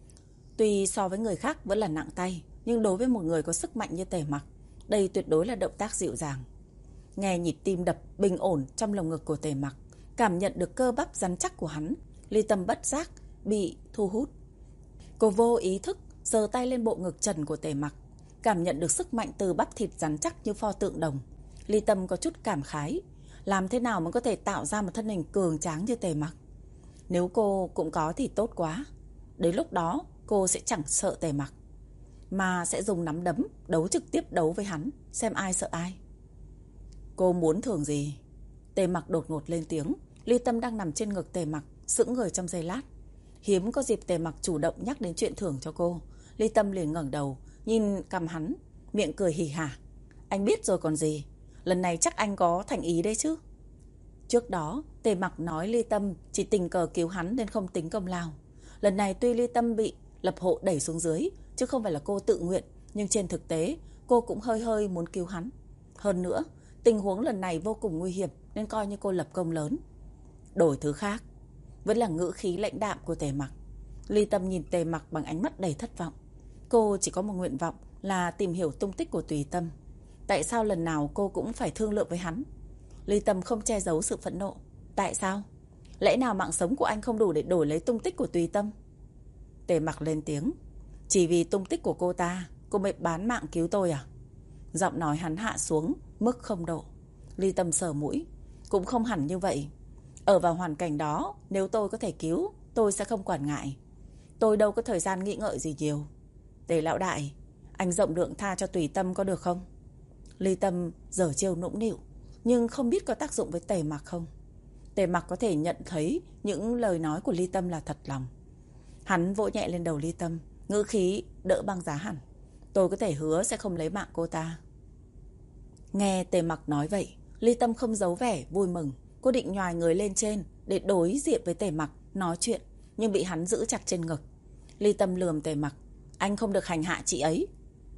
S1: Tuy so với người khác vẫn là nặng tay, nhưng đối với một người có sức mạnh như Tề Mặc, đây tuyệt đối là động tác dịu dàng. Nghe nhịp tim đập bình ổn trong lồng ngực của Tề Mặc, cảm nhận được cơ bắp rắn chắc của hắn, Ly Tâm bất giác bị thu hút. Cô vô ý thức giơ tay lên bộ ngực trần của Tề Mặc, cảm nhận được sức mạnh từ bắp thịt rắn chắc như pho tượng đồng. Ly Tâm có chút cảm khái, làm thế nào mà có thể tạo ra một thân hình cường tráng như Tề Mặc? Nếu cô cũng có thì tốt quá. Đến lúc đó cô sẽ chẳng sợ Tề Mặc, mà sẽ dùng nắm đấm đấu trực tiếp đấu với hắn, xem ai sợ ai. Cô muốn thường gì? Tề Mặc đột ngột lên tiếng. Ly Tâm đang nằm trên ngực Tề Mặc, sững người trong giây lát. Hiếm có dịp Tề Mặc chủ động nhắc đến chuyện thưởng cho cô. Ly Tâm liền ngẩng đầu, nhìn cằm hắn, miệng cười hì hả. Anh biết rồi còn gì, lần này chắc anh có thành ý đấy chứ. Trước đó, Tề Mặc nói Ly Tâm chỉ tình cờ cứu hắn nên không tính công lao. Lần này tuy Ly Tâm bị Lập Hộ đẩy xuống dưới, chứ không phải là cô tự nguyện, nhưng trên thực tế, cô cũng hơi hơi muốn cứu hắn. Hơn nữa, tình huống lần này vô cùng nguy hiểm nên coi như cô lập công lớn. Đổi thứ khác, vẫn là ngữ khí lãnh đạm của Tề Mặc. Ly Tâm nhìn Tề Mặc bằng ánh mắt đầy thất vọng. Cô chỉ có một nguyện vọng là tìm hiểu tung tích của Tùy Tâm. Tại sao lần nào cô cũng phải thương lượng với hắn? Ly Tâm không che giấu sự phẫn nộ. Tại sao? Lẽ nào mạng sống của anh không đủ để đổi lấy tung tích của Tùy Tâm? Tề Mặc lên tiếng. Chỉ vì tung tích của cô ta, cô mới bán mạng cứu tôi à? Giọng nói hắn hạ xuống mức 0 độ. Ly Tâm sờ mũi. Cũng không hẳn như vậy. Ở vào hoàn cảnh đó, nếu tôi có thể cứu, tôi sẽ không quản ngại. Tôi đâu có thời gian nghĩ ngợi gì nhiều. Tề lão đại, anh rộng lượng tha cho Tùy Tâm có được không? Ly Tâm giở chiêu nũng nịu, nhưng không biết có tác dụng với Tề Mặc không. Tề Mặc có thể nhận thấy những lời nói của Ly Tâm là thật lòng. Hắn vỗ nhẹ lên đầu Ly Tâm, ngữ khí đỡ băng giá hẳn. Tôi có thể hứa sẽ không lấy mạng cô ta. Nghe Tề Mặc nói vậy, Ly Tâm không giấu vẻ vui mừng. Cô định nhòi người lên trên để đối diện với Tề Mặc nói chuyện, nhưng bị hắn giữ chặt trên ngực. Ly Tâm lườm Tề Mặc. Anh không được hành hạ chị ấy.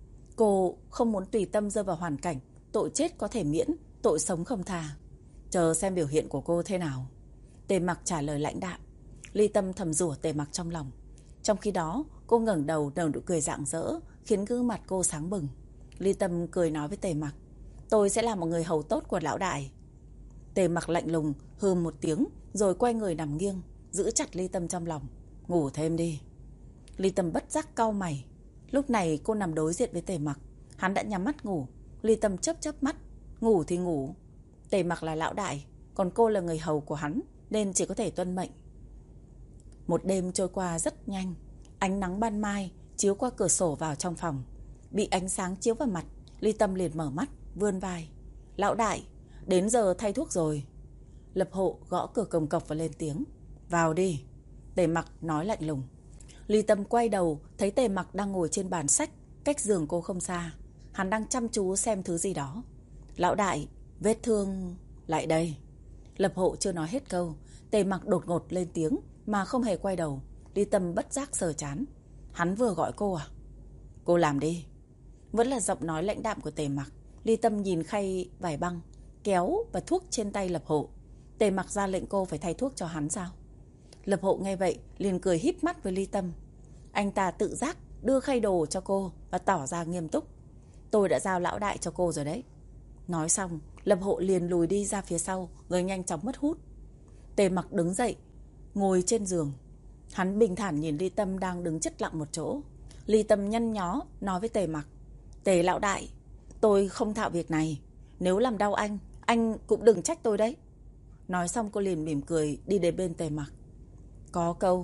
S1: Cô không muốn Tùy Tâm rơi vào hoàn cảnh tội chết có thể miễn, tội sống không tha. Chờ xem biểu hiện của cô thế nào. Tề Mặc trả lời lãnh đạm. Ly Tâm thầm rủa Tề Mặc trong lòng. Trong khi đó, cô ngẩng đầu nở nụ cười rạng rỡ, khiến gương mặt cô sáng bừng. Ly Tâm cười nói với Tề Mặc. Tôi sẽ là một người hầu tốt của lão đại. Tề Mặc lạnh lùng hừ một tiếng, rồi quay người nằm nghiêng, giữ chặt Ly Tâm trong lòng. Ngủ thêm đi. Ly Tâm bất giác cau mày. Lúc này cô nằm đối diện với Tề Mặc. Hắn đã nhắm mắt ngủ. Ly Tâm chớp chớp mắt. Ngủ thì ngủ. Tề Mặc là lão đại, còn cô là người hầu của hắn, nên chỉ có thể tuân mệnh. Một đêm trôi qua rất nhanh. Ánh nắng ban mai chiếu qua cửa sổ vào trong phòng. Bị ánh sáng chiếu vào mặt, Ly Tâm liền mở mắt, vươn vai. Lão đại, đến giờ thay thuốc rồi. Lập Hộ gõ cửa cồng cọc và lên tiếng. Vào đi. Tề Mặc nói lạnh lùng. Ly Tâm quay đầu, thấy Tề Mặc đang ngồi trên bàn sách, cách giường cô không xa. Hắn đang chăm chú xem thứ gì đó. Lão đại, vết thương... Lại đây. Lập Hộ chưa nói hết câu, Tề Mặc đột ngột lên tiếng mà không hề quay đầu. Ly Tâm bất giác sờ chán. Hắn vừa gọi cô à? Cô làm đi. Vẫn là giọng nói lãnh đạm của Tề Mặc. Ly Tâm nhìn khay vải băng, kéo và thuốc trên tay Lập Hộ. Tề Mặc ra lệnh cô phải thay thuốc cho hắn sao? Lập Hộ nghe vậy liền cười híp mắt với Ly Tâm. Anh ta tự giác đưa khay đồ cho cô và tỏ ra nghiêm túc. Tôi đã giao lão đại cho cô rồi đấy. Nói xong, Lập Hộ liền lùi đi ra phía sau, rồi nhanh chóng mất hút. Tề Mặc đứng dậy, ngồi trên giường. Hắn bình thản nhìn Ly Tâm đang đứng chết lặng một chỗ. Ly Tâm nhăn nhó nói với Tề Mặc. Tề lão đại, tôi không thạo việc này. Nếu làm đau anh cũng đừng trách tôi đấy. Nói xong cô liền mỉm cười đi đến bên Tề Mặc. Có câu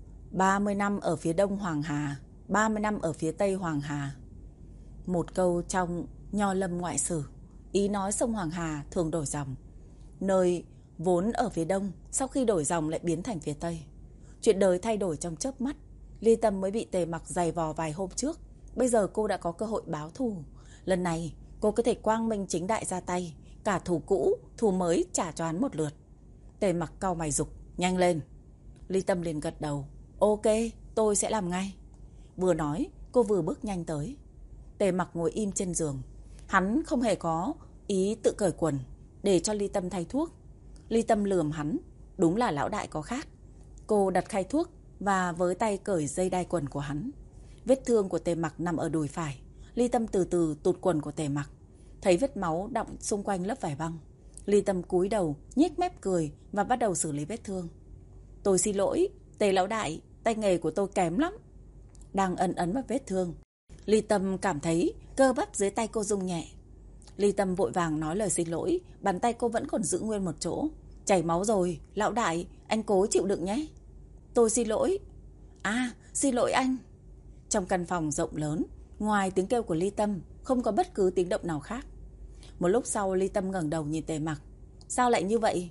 S1: 30 năm ở phía đông Hoàng Hà, 30 năm ở phía tây Hoàng Hà. Một câu trong Nho Lâm Ngoại Sử. Ý nói sông Hoàng Hà thường đổi dòng. Nơi vốn ở phía đông, sau khi đổi dòng lại biến thành phía tây. Chuyện đời thay đổi trong chớp mắt. Ly Tâm mới bị Tề Mặc giày vò vài hôm trước. Bây giờ cô đã có cơ hội báo thù. Lần này cô có thể quang minh chính đại ra tay. Cả thù cũ, thù mới trả cho hắn một lượt. Tề Mặc cau mày giục. Nhanh lên. Ly Tâm liền gật đầu. Ok, tôi sẽ làm ngay. Vừa nói, cô vừa bước nhanh tới. Tề Mặc ngồi im trên giường. Hắn không hề có ý tự cởi quần để cho Ly Tâm thay thuốc. Ly Tâm lườm hắn. Đúng là lão đại có khác. Cô đặt khay thuốc và với tay cởi dây đai quần của hắn. Vết thương của Tề Mặc nằm ở đùi phải. Ly Tâm từ từ tụt quần của Tề Mặc. Thấy vết máu đọng xung quanh lớp vải băng. Ly Tâm cúi đầu, nhếch mép cười và bắt đầu xử lý vết thương. Tôi xin lỗi, Tề lão đại, tay nghề của tôi kém lắm. Đang ấn ấn vào vết thương, Ly Tâm cảm thấy cơ bắp dưới tay cô rung nhẹ. Ly Tâm vội vàng nói lời xin lỗi, bàn tay cô vẫn còn giữ nguyên một chỗ. Chảy máu rồi, lão đại, anh cố chịu đựng nhé. Tôi xin lỗi. À, xin lỗi anh. Trong căn phòng rộng lớn, ngoài tiếng kêu của Ly Tâm, không có bất cứ tiếng động nào khác. Một lúc sau Ly Tâm ngẩng đầu nhìn Tề Mặc. Sao lại như vậy?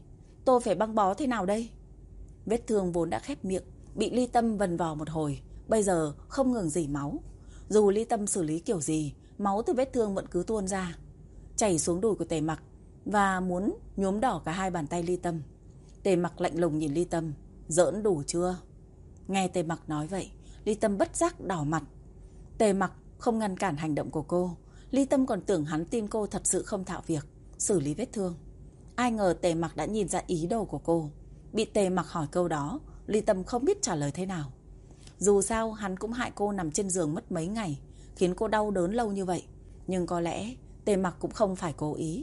S1: tôi phải băng bó thế nào đây? Vết thương vốn đã khép miệng, bị Ly Tâm vần vò một hồi, bây giờ không ngừng rỉ máu. Dù Ly Tâm xử lý kiểu gì, máu từ vết thương vẫn cứ tuôn ra, chảy xuống đùi của Tề Mặc và muốn nhuốm đỏ cả hai bàn tay Ly Tâm. Tề Mặc lạnh lùng nhìn Ly Tâm, giỡn đủ chưa? Nghe Tề Mặc nói vậy, Ly Tâm bất giác đỏ mặt. Tề Mặc không ngăn cản hành động của cô. Ly Tâm còn tưởng hắn tin cô thật sự không thạo việc xử lý vết thương. Ai ngờ Tề Mặc đã nhìn ra ý đồ của cô. Bị Tề Mặc hỏi câu đó, Ly Tâm không biết trả lời thế nào. Dù sao hắn cũng hại cô nằm trên giường mất mấy ngày, khiến cô đau đớn lâu như vậy. Nhưng có lẽ Tề Mặc cũng không phải cố ý.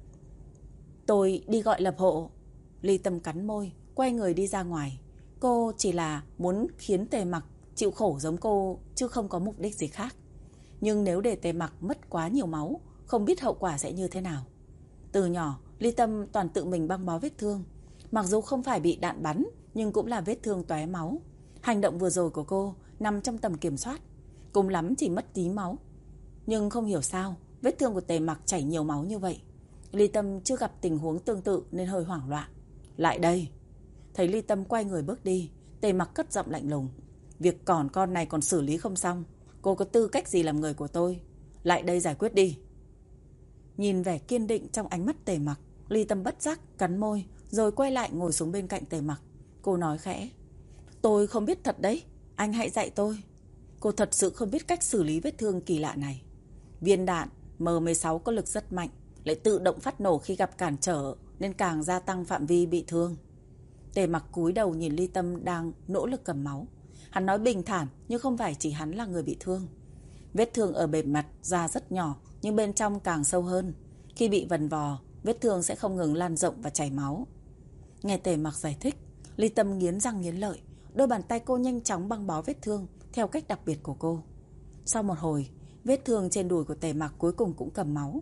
S1: Tôi đi gọi lập hộ. Ly Tâm cắn môi, quay người đi ra ngoài. Cô chỉ là muốn khiến Tề Mặc chịu khổ giống cô, chứ không có mục đích gì khác. Nhưng nếu để Tề Mặc mất quá nhiều máu, không biết hậu quả sẽ như thế nào. Từ nhỏ, Ly Tâm toàn tự mình băng bó vết thương. Mặc dù không phải bị đạn bắn, nhưng cũng là vết thương tóe máu. Hành động vừa rồi của cô nằm trong tầm kiểm soát, cùng lắm chỉ mất tí máu. Nhưng không hiểu sao vết thương của Tề Mặc chảy nhiều máu như vậy. Ly Tâm chưa gặp tình huống tương tự nên hơi hoảng loạn. Lại đây. Thấy Ly Tâm quay người bước đi, Tề Mặc cất giọng lạnh lùng. Việc còn con này còn xử lý không xong, cô có tư cách gì làm người của tôi? Lại đây giải quyết đi. Nhìn vẻ kiên định trong ánh mắt Tề Mặc, Ly Tâm bất giác cắn môi, rồi quay lại ngồi xuống bên cạnh Tề Mặc. Cô nói khẽ. Tôi không biết thật đấy, anh hãy dạy tôi. Cô thật sự không biết cách xử lý vết thương kỳ lạ này. Viên đạn M16 có lực rất mạnh, lại tự động phát nổ khi gặp cản trở, nên càng gia tăng phạm vi bị thương. Tề Mặc cúi đầu nhìn Ly Tâm đang nỗ lực cầm máu. Hắn nói bình thản, nhưng không phải chỉ hắn là người bị thương. Vết thương ở bề mặt da rất nhỏ, nhưng bên trong càng sâu hơn. Khi bị vần vò, vết thương sẽ không ngừng lan rộng và chảy máu. Nghe Tề Mặc giải thích, Ly Tâm nghiến răng nghiến lợi. Đôi bàn tay cô nhanh chóng băng bó vết thương theo cách đặc biệt của cô. Sau một hồi, vết thương trên đùi của Tề Mặc cuối cùng cũng cầm máu.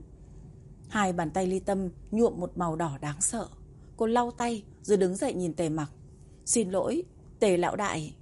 S1: Hai bàn tay Ly Tâm nhuộm một màu đỏ đáng sợ. Cô lau tay rồi đứng dậy nhìn Tề Mặc. Xin lỗi, Tề lão đại.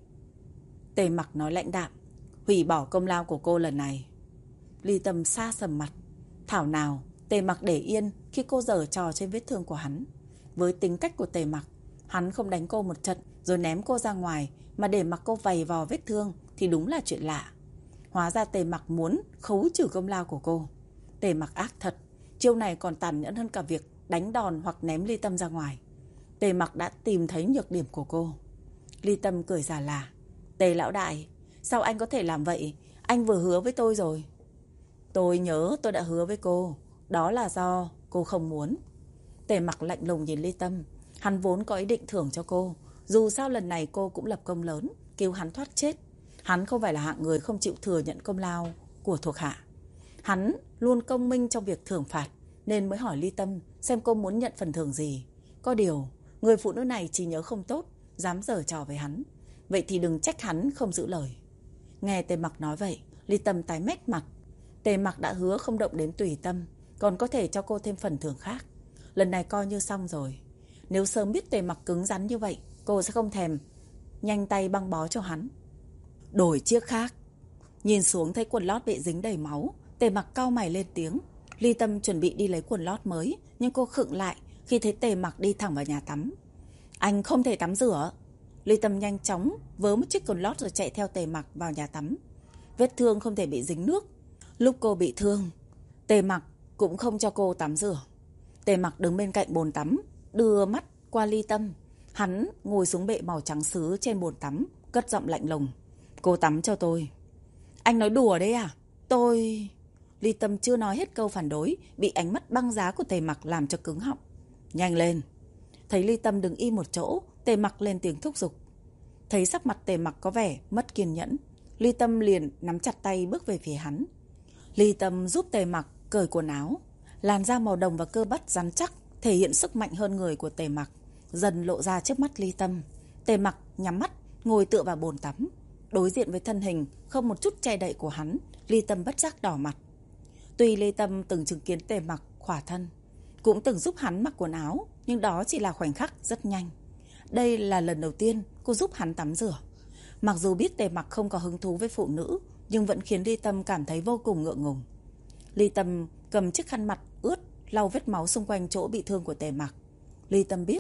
S1: Tề Mặc nói lãnh đạm. Hủy bỏ công lao của cô lần này. Ly Tâm xa sầm mặt. Thảo nào Tề Mặc để yên khi cô giở trò trên vết thương của hắn. Với tính cách của Tề Mặc, hắn không đánh cô một trận rồi ném cô ra ngoài, mà để mặc cô vầy vò vết thương thì đúng là chuyện lạ. Hóa ra Tề Mặc muốn khấu trừ công lao của cô. Tề Mặc ác thật. Chiêu này còn tàn nhẫn hơn cả việc đánh đòn hoặc ném Ly Tâm ra ngoài. Tề Mặc đã tìm thấy nhược điểm của cô. Ly Tâm cười giả lả. Tề lão đại, sao anh có thể làm vậy? Anh vừa hứa với tôi rồi. Tôi nhớ tôi đã hứa với cô. Đó là do cô không muốn. Tề Mặc lạnh lùng nhìn Ly Tâm. Hắn vốn có ý định thưởng cho cô. Dù sao lần này cô cũng lập công lớn, cứu hắn thoát chết. Hắn không phải là hạng người không chịu thừa nhận công lao của thuộc hạ. Hắn luôn công minh trong việc thưởng phạt, nên mới hỏi Ly Tâm xem cô muốn nhận phần thưởng gì. Có điều, người phụ nữ này trí nhớ không tốt, dám giở trò với hắn. Vậy thì đừng trách hắn không giữ lời. Nghe Tề Mặc nói vậy, Ly Tâm tái mét mặt. Tề Mặc đã hứa không động đến tùy tâm, còn có thể cho cô thêm phần thưởng khác. Lần này coi như xong rồi. Nếu sớm biết Tề Mặc cứng rắn như vậy, cô sẽ không thèm nhanh tay băng bó cho hắn. Đổi chiếc khác. Nhìn xuống thấy quần lót bị dính đầy máu, Tề Mặc cau mày lên tiếng. Ly Tâm chuẩn bị đi lấy quần lót mới, nhưng cô khựng lại khi thấy Tề Mặc đi thẳng vào nhà tắm. Anh không thể tắm rửa. Ly Tâm nhanh chóng vớ một chiếc quần lót rồi chạy theo Tề Mặc vào nhà tắm. Vết thương không thể bị dính nước. Lúc cô bị thương, Tề Mặc cũng không cho cô tắm rửa. Tề Mặc đứng bên cạnh bồn tắm, đưa mắt qua Ly Tâm. Hắn ngồi xuống bệ màu trắng sứ trên bồn tắm, cất giọng lạnh lùng. Cô tắm cho tôi. Anh nói đùa đấy à? Tôi... Ly Tâm chưa nói hết câu phản đối, bị ánh mắt băng giá của Tề Mặc làm cho cứng họng. Nhanh lên. Thấy Ly Tâm đứng im một chỗ, Tề Mặc lên tiếng thúc giục. Thấy sắc mặt Tề Mặc có vẻ mất kiên nhẫn, Ly Tâm liền nắm chặt tay bước về phía hắn. Ly Tâm giúp Tề Mặc cởi quần áo. Làn da màu đồng và cơ bắp rắn chắc thể hiện sức mạnh hơn người của Tề Mặc dần lộ ra trước mắt Ly Tâm. Tề Mặc nhắm mắt ngồi tựa vào bồn tắm. Đối diện với thân hình không một chút che đậy của hắn, Ly Tâm bất giác đỏ mặt. Tuy Ly Tâm từng chứng kiến Tề Mặc khỏa thân, cũng từng giúp hắn mặc quần áo, nhưng đó chỉ là khoảnh khắc rất nhanh. Đây là lần đầu tiên cô giúp hắn tắm rửa. Mặc dù biết Tề Mặc không có hứng thú với phụ nữ, nhưng vẫn khiến Ly Tâm cảm thấy vô cùng ngượng ngùng. Ly Tâm cầm chiếc khăn mặt ướt lau vết máu xung quanh chỗ bị thương của Tề Mặc. Ly Tâm biết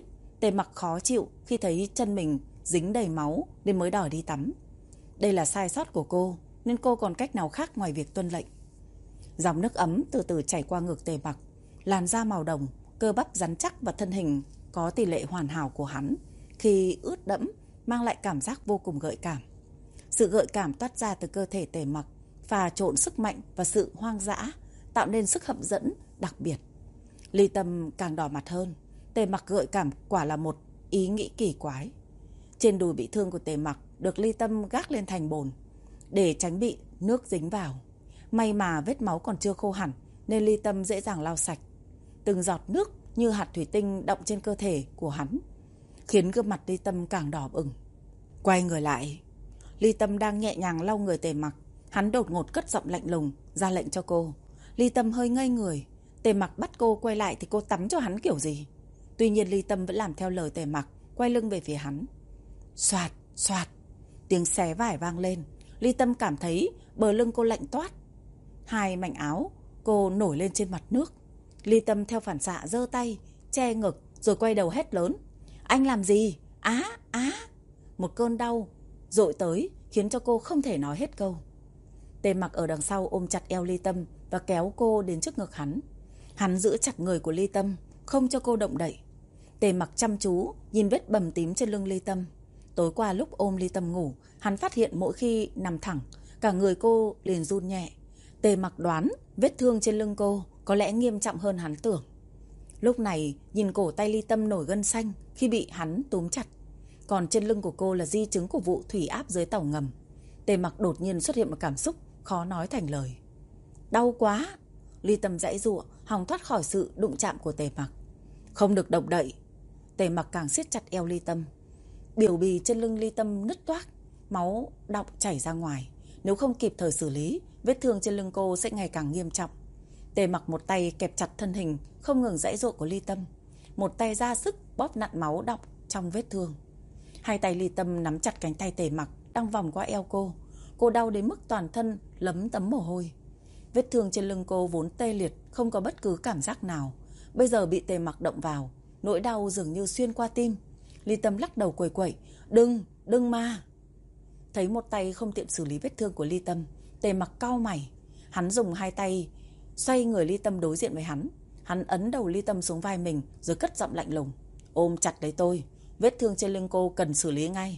S1: Tề Mặc khó chịu khi thấy chân mình dính đầy máu nên mới đòi đi tắm. Đây là sai sót của cô, nên cô còn cách nào khác ngoài việc tuân lệnh. Dòng nước ấm từ từ chảy qua ngực Tề Mặc, làn da màu đồng, cơ bắp rắn chắc và thân hình có tỷ lệ hoàn hảo của hắn khi ướt đẫm mang lại cảm giác vô cùng gợi cảm. Sự gợi cảm toát ra từ cơ thể Tề Mặc pha trộn sức mạnh và sự hoang dã, tạo nên sức hấp dẫn đặc biệt. Ly Tâm càng đỏ mặt hơn. Tề Mặc gợi cảm quả là một ý nghĩ kỳ quái. Trên đùi bị thương của Tề Mặc được Ly Tâm gác lên thành bồn để tránh bị nước dính vào. May mà vết máu còn chưa khô hẳn nên Ly Tâm dễ dàng lau sạch. Từng giọt nước như hạt thủy tinh đọng trên cơ thể của hắn, khiến gương mặt Ly Tâm càng đỏ ửng. Quay người lại, Ly Tâm đang nhẹ nhàng lau người Tề Mặc. Hắn đột ngột cất giọng lạnh lùng ra lệnh cho cô. Ly Tâm hơi ngây người. Tề Mặc bắt cô quay lại thì cô tắm cho hắn kiểu gì? Tuy nhiên Ly Tâm vẫn làm theo lời Tề Mặc, quay lưng về phía hắn. Xoạt, xoạt, tiếng xé vải vang lên. Ly Tâm cảm thấy bờ lưng cô lạnh toát. Hai mảnh áo cô nổi lên trên mặt nước. Ly Tâm theo phản xạ giơ tay che ngực rồi quay đầu hét lớn. Anh làm gì? Á, á. Một cơn đau dội tới khiến cho cô không thể nói hết câu. Tề Mặc ở đằng sau ôm chặt eo Ly Tâm và kéo cô đến trước ngực hắn. Hắn giữ chặt người của Ly Tâm, không cho cô động đậy. Tề Mặc chăm chú nhìn vết bầm tím trên lưng Ly Tâm. Tối qua lúc ôm Ly Tâm ngủ, hắn phát hiện mỗi khi nằm thẳng, cả người cô liền run nhẹ. Tề Mặc đoán vết thương trên lưng cô có lẽ nghiêm trọng hơn hắn tưởng. Lúc này nhìn cổ tay Ly Tâm nổi gân xanh khi bị hắn túm chặt. Còn trên lưng của cô là di chứng của vụ thủy áp dưới tàu ngầm. Tề Mặc đột nhiên xuất hiện một cảm xúc khó nói thành lời. Đau quá. Ly Tâm giãy giụa, hòng thoát khỏi sự đụng chạm của Tề Mặc. Không được động đậy. Tề Mặc càng siết chặt eo Ly Tâm. Biểu bì trên lưng Ly Tâm nứt toác, máu đọng chảy ra ngoài. Nếu không kịp thời xử lý, vết thương trên lưng cô sẽ ngày càng nghiêm trọng. Tề Mặc một tay kẹp chặt thân hình không ngừng giãy giụa của Ly Tâm, một tay ra sức bóp nặn máu đọng trong vết thương. Hai tay Ly Tâm nắm chặt cánh tay Tề Mặc đang vòng qua eo cô. Cô đau đến mức toàn thân lấm tấm mồ hôi. Vết thương trên lưng cô vốn tê liệt, không có bất cứ cảm giác nào. Bây giờ bị Tề Mặc động vào, nỗi đau dường như xuyên qua tim. Ly Tâm lắc đầu quẩy quẩy. Đừng mà. Thấy một tay không tiện xử lý vết thương của Ly Tâm, Tề Mặc cau mày. Hắn dùng hai tay xoay người Ly Tâm đối diện với hắn. Hắn ấn đầu Ly Tâm xuống vai mình rồi cất giọng lạnh lùng. Ôm chặt lấy tôi, vết thương trên lưng cô cần xử lý ngay.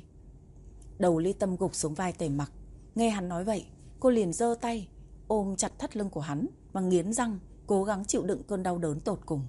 S1: Đầu Ly Tâm gục xuống vai Tề Mặc. Nghe hắn nói vậy, cô liền giơ tay ôm chặt thắt lưng của hắn và nghiến răng cố gắng chịu đựng cơn đau đớn tột cùng.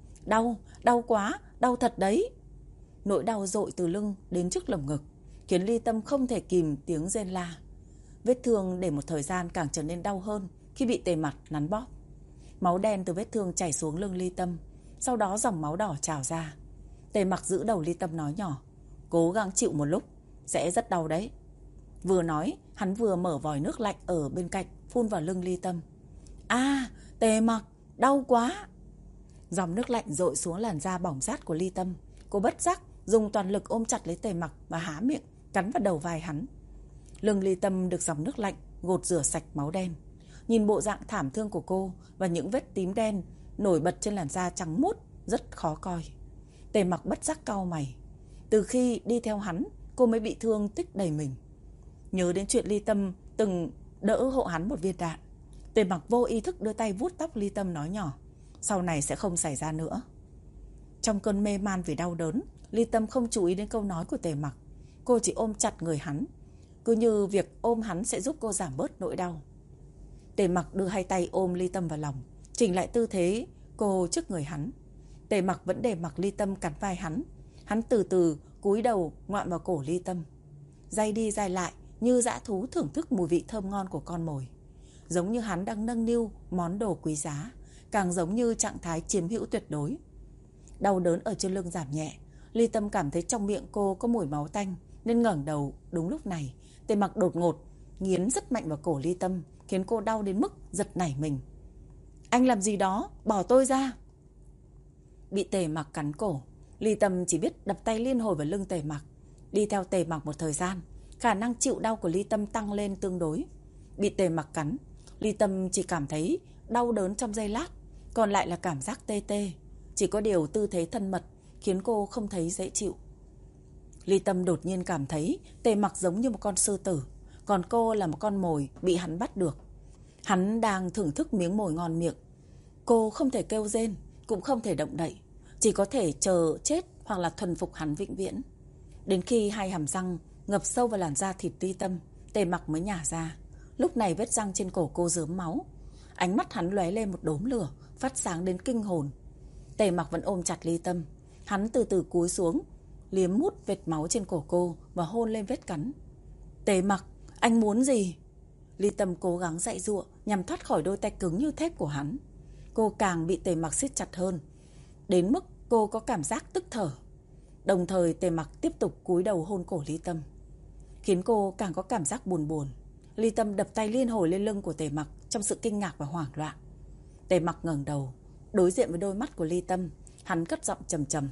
S1: Đau quá, đau thật đấy. Nỗi đau dội từ lưng đến trước lồng ngực khiến Ly Tâm không thể kìm tiếng rên la. Vết thương để một thời gian càng trở nên đau hơn khi bị Tề Mặc nắn bóp. Máu đen từ vết thương chảy xuống lưng Ly Tâm, sau đó dòng máu đỏ trào ra. Tề Mặc giữ đầu Ly Tâm nói nhỏ. Cố gắng chịu một lúc, sẽ rất đau đấy. Vừa nói, hắn vừa mở vòi nước lạnh ở bên cạnh phun vào lưng Ly Tâm. Tề Mặc, đau quá. Dòng nước lạnh dội xuống làn da bỏng rát của Ly Tâm. Cô bất giác dùng toàn lực ôm chặt lấy Tề Mặc và há miệng cắn vào đầu vai hắn. Lưng Ly Tâm được dòng nước lạnh gột rửa sạch máu đen. Nhìn bộ dạng thảm thương của cô và những vết tím đen nổi bật trên làn da trắng muốt rất khó coi. Tề Mặc bất giác cau mày. Từ khi đi theo hắn, cô mới bị thương tích đầy mình. Nhớ đến chuyện Ly Tâm từng đỡ hộ hắn một viên đạn, Tề Mặc vô ý thức đưa tay vuốt tóc Ly Tâm nói nhỏ. Sau này sẽ không xảy ra nữa. Trong cơn mê man vì đau đớn, Ly Tâm không chú ý đến câu nói của Tề Mặc. Cô chỉ ôm chặt người hắn, cứ như việc ôm hắn sẽ giúp cô giảm bớt nỗi đau. Tề Mặc đưa hai tay ôm Ly Tâm vào lòng, chỉnh lại tư thế cô trước người hắn. Tề Mặc vẫn để mặc Ly Tâm cắn vai hắn. Hắn từ từ cúi đầu ngoạm vào cổ Ly Tâm, day đi day lại như dã thú thưởng thức mùi vị thơm ngon của con mồi. Giống như hắn đang nâng niu món đồ quý giá, càng giống như trạng thái chiếm hữu tuyệt đối. Đau đớn ở trên lưng giảm nhẹ. Ly Tâm cảm thấy trong miệng cô có mùi máu tanh nên ngẩng đầu. Đúng lúc này, Tề Mặc đột ngột nghiến rất mạnh vào cổ Ly Tâm, khiến cô đau đến mức giật nảy mình. Anh làm gì đó, bỏ tôi ra. Bị Tề Mặc cắn cổ, Ly Tâm chỉ biết đập tay liên hồi vào lưng Tề Mặc. Đi theo Tề Mặc một thời gian, khả năng chịu đau của Ly Tâm tăng lên tương đối. Bị Tề Mặc cắn, Ly Tâm chỉ cảm thấy đau đớn trong giây lát, còn lại là cảm giác tê tê. Chỉ có điều tư thế thân mật khiến cô không thấy dễ chịu. Ly Tâm đột nhiên cảm thấy Tề Mặc giống như một con sư tử, còn cô là một con mồi bị hắn bắt được. Hắn đang thưởng thức miếng mồi ngon miệng. Cô không thể kêu rên, cũng không thể động đậy, chỉ có thể chờ chết hoặc là thuần phục hắn vĩnh viễn. Đến khi hai hàm răng ngập sâu vào làn da thịt Ly Tâm, Tề Mặc mới nhả ra. Lúc này vết răng trên cổ cô rớm máu. Ánh mắt hắn lóe lên một đốm lửa, phát sáng đến kinh hồn. Tề Mặc vẫn ôm chặt Ly Tâm. Hắn từ từ cúi xuống, liếm mút vệt máu trên cổ cô và hôn lên vết cắn. Tề Mặc, anh muốn gì? Ly Tâm cố gắng giãy giụa nhằm thoát khỏi đôi tay cứng như thép của hắn. Cô càng bị Tề Mặc siết chặt hơn, đến mức cô có cảm giác tức thở. Đồng thời Tề Mặc tiếp tục cúi đầu hôn cổ Ly Tâm, khiến cô càng có cảm giác buồn buồn. Ly Tâm đập tay liên hồi lên lưng của Tề Mặc trong sự kinh ngạc và hoảng loạn. Tề Mặc ngẩng đầu, đối diện với đôi mắt của Ly Tâm, hắn cất giọng trầm trầm.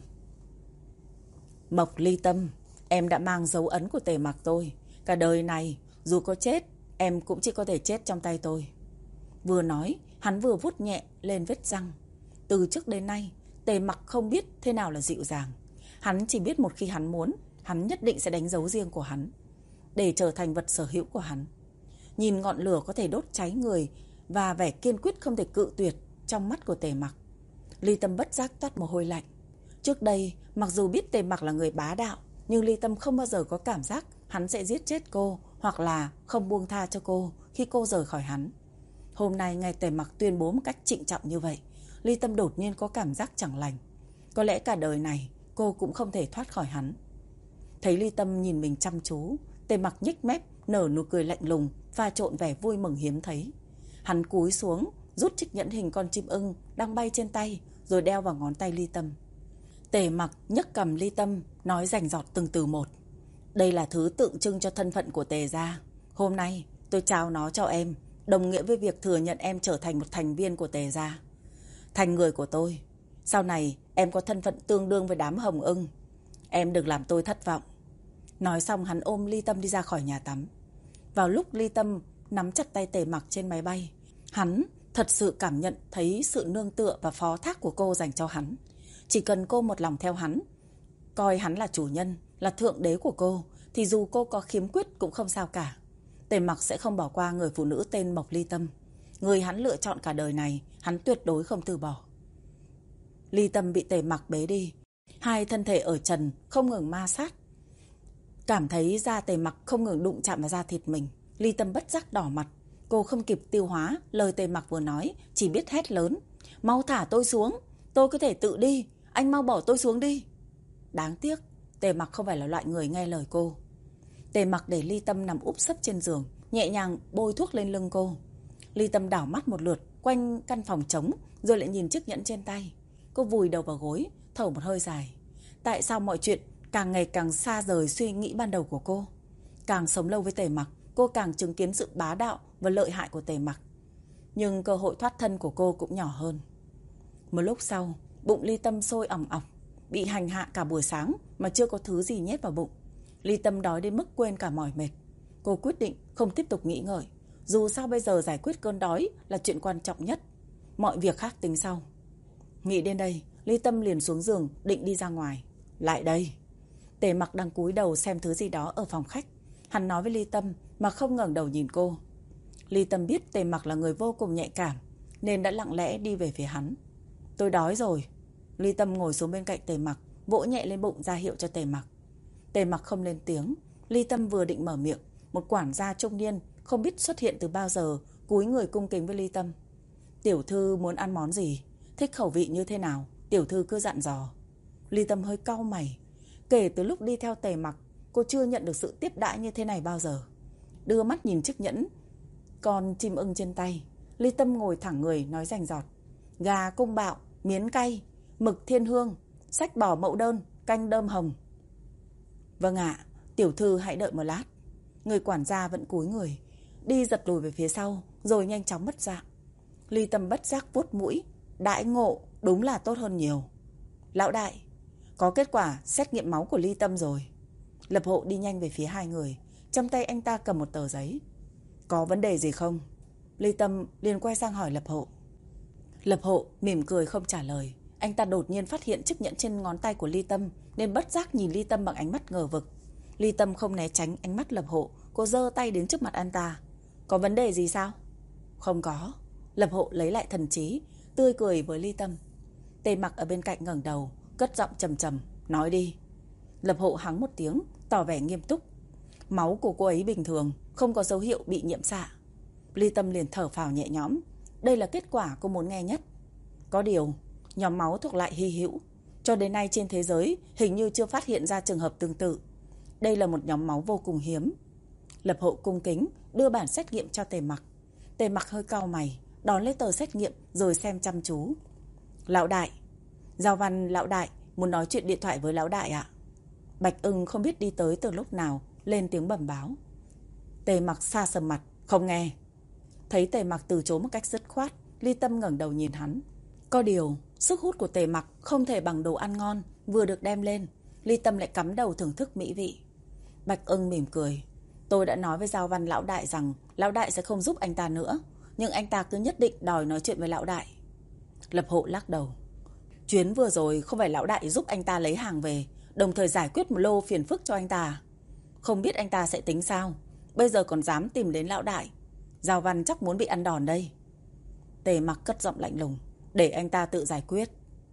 S1: Mộc Ly Tâm, em đã mang dấu ấn của Tề Mặc tôi. Cả đời này, dù có chết, em cũng chỉ có thể chết trong tay tôi. Vừa nói, hắn vừa vuốt nhẹ lên vết răng. Từ trước đến nay, Tề Mặc không biết thế nào là dịu dàng. Hắn chỉ biết một khi hắn muốn, hắn nhất định sẽ đánh dấu riêng của hắn, để trở thành vật sở hữu của hắn. Nhìn ngọn lửa có thể đốt cháy người và vẻ kiên quyết không thể cự tuyệt trong mắt của Tề Mặc, Ly Tâm bất giác toát mồ hôi lạnh. Trước đây, mặc dù biết Tề Mặc là người bá đạo, nhưng Ly Tâm không bao giờ có cảm giác hắn sẽ giết chết cô hoặc là không buông tha cho cô khi cô rời khỏi hắn. Hôm nay nghe Tề Mặc tuyên bố một cách trịnh trọng như vậy, Ly Tâm đột nhiên có cảm giác chẳng lành. Có lẽ cả đời này cô cũng không thể thoát khỏi hắn. Thấy Ly Tâm nhìn mình chăm chú, Tề Mặc nhếch mép nở nụ cười lạnh lùng, pha trộn vẻ vui mừng hiếm thấy. Hắn cúi xuống, rút chiếc nhẫn hình con chim ưng đang bay trên tay, rồi đeo vào ngón tay Ly Tâm. Tề Mặc nhấc cầm Ly Tâm, nói rành rọt từng từ một. Đây là thứ tượng trưng cho thân phận của Tề gia. Hôm nay tôi trao nó cho em, đồng nghĩa với việc thừa nhận em trở thành một thành viên của Tề gia, thành người của tôi. Sau này em có thân phận tương đương với đám hồng ưng. Em đừng làm tôi thất vọng. Nói xong hắn ôm Ly Tâm đi ra khỏi nhà tắm. Vào lúc Ly Tâm nắm chặt tay Tề Mặc trên máy bay, hắn thật sự cảm nhận thấy sự nương tựa và phó thác của cô dành cho hắn. Chỉ cần cô một lòng theo hắn, coi hắn là chủ nhân, là thượng đế của cô, thì dù cô có khiếm khuyết cũng không sao cả. Tề Mặc sẽ không bỏ qua người phụ nữ tên Mộc Ly Tâm. Người hắn lựa chọn cả đời này, hắn tuyệt đối không từ bỏ. Ly Tâm bị Tề Mặc bế đi. Hai thân thể ở trần không ngừng ma sát. Cảm thấy da Tề Mặc không ngừng đụng chạm vào da thịt mình, Ly Tâm bất giác đỏ mặt. Cô không kịp tiêu hóa lời Tề Mặc vừa nói, chỉ biết hét lớn. Mau thả tôi xuống, tôi có thể tự đi, anh mau bỏ tôi xuống đi. Đáng tiếc, Tề Mặc không phải là loại người nghe lời cô. Tề Mặc để Ly Tâm nằm úp sấp trên giường, nhẹ nhàng bôi thuốc lên lưng cô. Ly Tâm đảo mắt một lượt quanh căn phòng trống, rồi lại nhìn chiếc nhẫn trên tay. Cô vùi đầu vào gối, thở một hơi dài. Tại sao mọi chuyện càng ngày càng xa rời suy nghĩ ban đầu của cô? Càng sống lâu với Tề Mặc, cô càng chứng kiến sự bá đạo và lợi hại của Tề Mặc. Nhưng cơ hội thoát thân của cô cũng nhỏ hơn. Một lúc sau, bụng Ly Tâm sôi ỏng ỏng, bị hành hạ cả buổi sáng mà chưa có thứ gì nhét vào bụng. Ly Tâm đói đến mức quên cả mỏi mệt. Cô quyết định không tiếp tục nghĩ ngợi. Dù sao bây giờ giải quyết cơn đói là chuyện quan trọng nhất. Mọi việc khác tính sau. Nghĩ đến đây, Ly Tâm liền xuống giường định đi ra ngoài. Lại đây. Tề Mặc đang cúi đầu xem thứ gì đó ở phòng khách. Hắn nói với Ly Tâm mà không ngẩng đầu nhìn cô. Ly Tâm biết Tề Mặc là người vô cùng nhạy cảm, nên đã lặng lẽ đi về phía hắn. Tôi đói rồi. Ly Tâm ngồi xuống bên cạnh Tề Mặc, vỗ nhẹ lên bụng ra hiệu cho Tề Mặc. Tề Mặc không lên tiếng. Ly Tâm vừa định mở miệng, một quản gia trung niên không biết xuất hiện từ bao giờ, cúi người cung kính với Ly Tâm. Tiểu thư muốn ăn món gì? Thích khẩu vị như thế nào? Tiểu thư cứ dặn dò. Ly Tâm hơi cau mày. Kể từ lúc đi theo Tề Mặc, cô chưa nhận được sự tiếp đãi như thế này bao giờ. Đưa mắt nhìn chiếc nhẫn con chim ưng trên tay, Ly Tâm ngồi thẳng người nói rành rọt. Gà cung bạo, miến cay, mực thiên hương, sách bò mậu đơn, canh đơm hồng. Vâng ạ, tiểu thư hãy đợi một lát. Người quản gia vẫn cúi người, đi giật lùi về phía sau, rồi nhanh chóng mất dạng. Ly Tâm bất giác vuốt mũi. Đãi ngộ đúng là tốt hơn nhiều. Lão đại, có kết quả xét nghiệm máu của Ly Tâm rồi. Lập Hộ đi nhanh về phía hai người. Trong tay anh ta cầm một tờ giấy. Có vấn đề gì không? Ly Tâm liền quay sang hỏi Lập Hộ. Lập Hộ mỉm cười không trả lời. Anh ta đột nhiên phát hiện chiếc nhẫn trên ngón tay của Ly Tâm, nên bất giác nhìn Ly Tâm bằng ánh mắt ngờ vực. Ly Tâm không né tránh ánh mắt Lập Hộ, cô giơ tay đến trước mặt anh ta. Có vấn đề gì sao? Không có. Lập Hộ lấy lại thần trí, tươi cười với Ly Tâm. Tề Mặc ở bên cạnh ngẩng đầu, cất giọng trầm trầm, nói đi. Lập Hộ hắng một tiếng, tỏ vẻ nghiêm túc. Máu của cô ấy bình thường, không có dấu hiệu bị nhiễm xạ. Ly Tâm liền thở phào nhẹ nhõm. Đây là kết quả cô muốn nghe nhất. Có điều, nhóm máu thuộc lại hy hữu. Cho đến nay trên thế giới hình như chưa phát hiện ra trường hợp tương tự. Đây là một nhóm máu vô cùng hiếm. Lập Hộ cung kính đưa bản xét nghiệm cho Tề Mặc. Tề Mặc hơi cau mày, đón lấy tờ xét nghiệm rồi xem chăm chú. Lão đại, Giao Văn lão đại muốn nói chuyện điện thoại với lão đại ạ. Bạch Ưng không biết đi tới từ lúc nào, lên tiếng bẩm báo. Tề Mặc xa sầm mặt, không nghe. Thấy Tề Mặc từ chối một cách dứt khoát, Ly Tâm ngẩng đầu nhìn hắn. Có điều, sức hút của Tề Mặc không thể bằng đồ ăn ngon vừa được đem lên. Ly Tâm lại cắm đầu thưởng thức mỹ vị. Bạch Ưng mỉm cười. Tôi đã nói với Giao Văn lão đại rằng lão đại sẽ không giúp anh ta nữa, nhưng anh ta cứ nhất định đòi nói chuyện với lão đại. Lập Hộ lắc đầu. Chuyến vừa rồi không phải lão đại giúp anh ta lấy hàng về, đồng thời giải quyết một lô phiền phức cho anh ta. Không biết anh ta sẽ tính sao, bây giờ còn dám tìm đến lão đại. Giao Văn chắc muốn bị ăn đòn đây. Tề Mặc cất giọng lạnh lùng. Để anh ta tự giải quyết.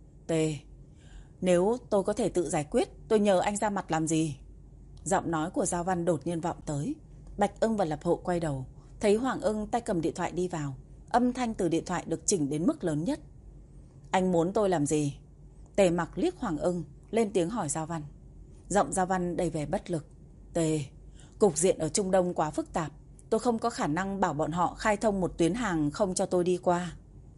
S1: Nếu tôi có thể tự giải quyết, tôi nhờ anh ra mặt làm gì? Giọng nói của Giao Văn đột nhiên vọng tới. Bạch Ưng và Lập Hộ quay đầu, thấy Hoàng Ưng tay cầm điện thoại đi vào. Âm thanh từ điện thoại được chỉnh đến mức lớn nhất. Anh muốn tôi làm gì? Tề Mặc liếc Hoàng Ưng, lên tiếng hỏi Giao Văn. Giọng Giao Văn đầy vẻ bất lực. Cục diện ở Trung Đông quá phức tạp. Tôi không có khả năng bảo bọn họ khai thông một tuyến hàng không cho tôi đi qua.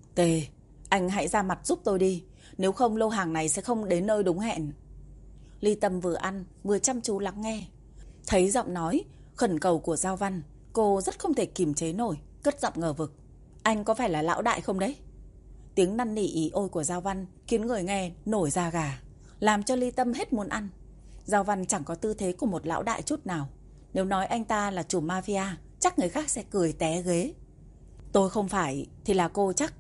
S1: Anh hãy ra mặt giúp tôi đi, nếu không lô hàng này sẽ không đến nơi đúng hẹn. Ly Tâm vừa ăn vừa chăm chú lắng nghe. Thấy giọng nói khẩn cầu của Giao Văn, cô rất không thể kìm chế nổi, cất giọng ngờ vực. Anh có phải là lão đại không đấy? Tiếng năn nỉ ý ôi của Giao Văn khiến người nghe nổi da gà, làm cho Ly Tâm hết muốn ăn. Giao Văn chẳng có tư thế của một lão đại chút nào. Nếu nói anh ta là chủ mafia, chắc người khác sẽ cười té ghế. Tôi không phải thì là cô chắc.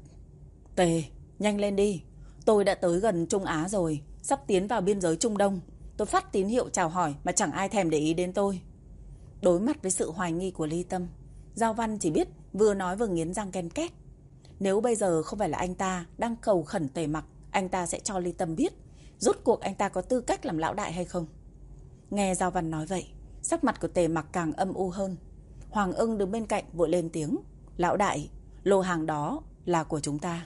S1: Nhanh lên đi. Tôi đã tới gần Trung Á rồi, sắp tiến vào biên giới Trung Đông. Tôi phát tín hiệu chào hỏi mà chẳng ai thèm để ý đến tôi. Đối mặt với sự hoài nghi của Ly Tâm, Giao Văn chỉ biết vừa nói vừa nghiến răng ken két. Nếu bây giờ không phải là anh ta đang cầu khẩn Tề Mặc, anh ta sẽ cho Ly Tâm biết rốt cuộc anh ta có tư cách làm lão đại hay không. Nghe Giao Văn nói vậy, sắc mặt của Tề Mặc càng âm u hơn. Hoàng Ưng đứng bên cạnh vội lên tiếng. Lão đại, lô hàng đó là của chúng ta.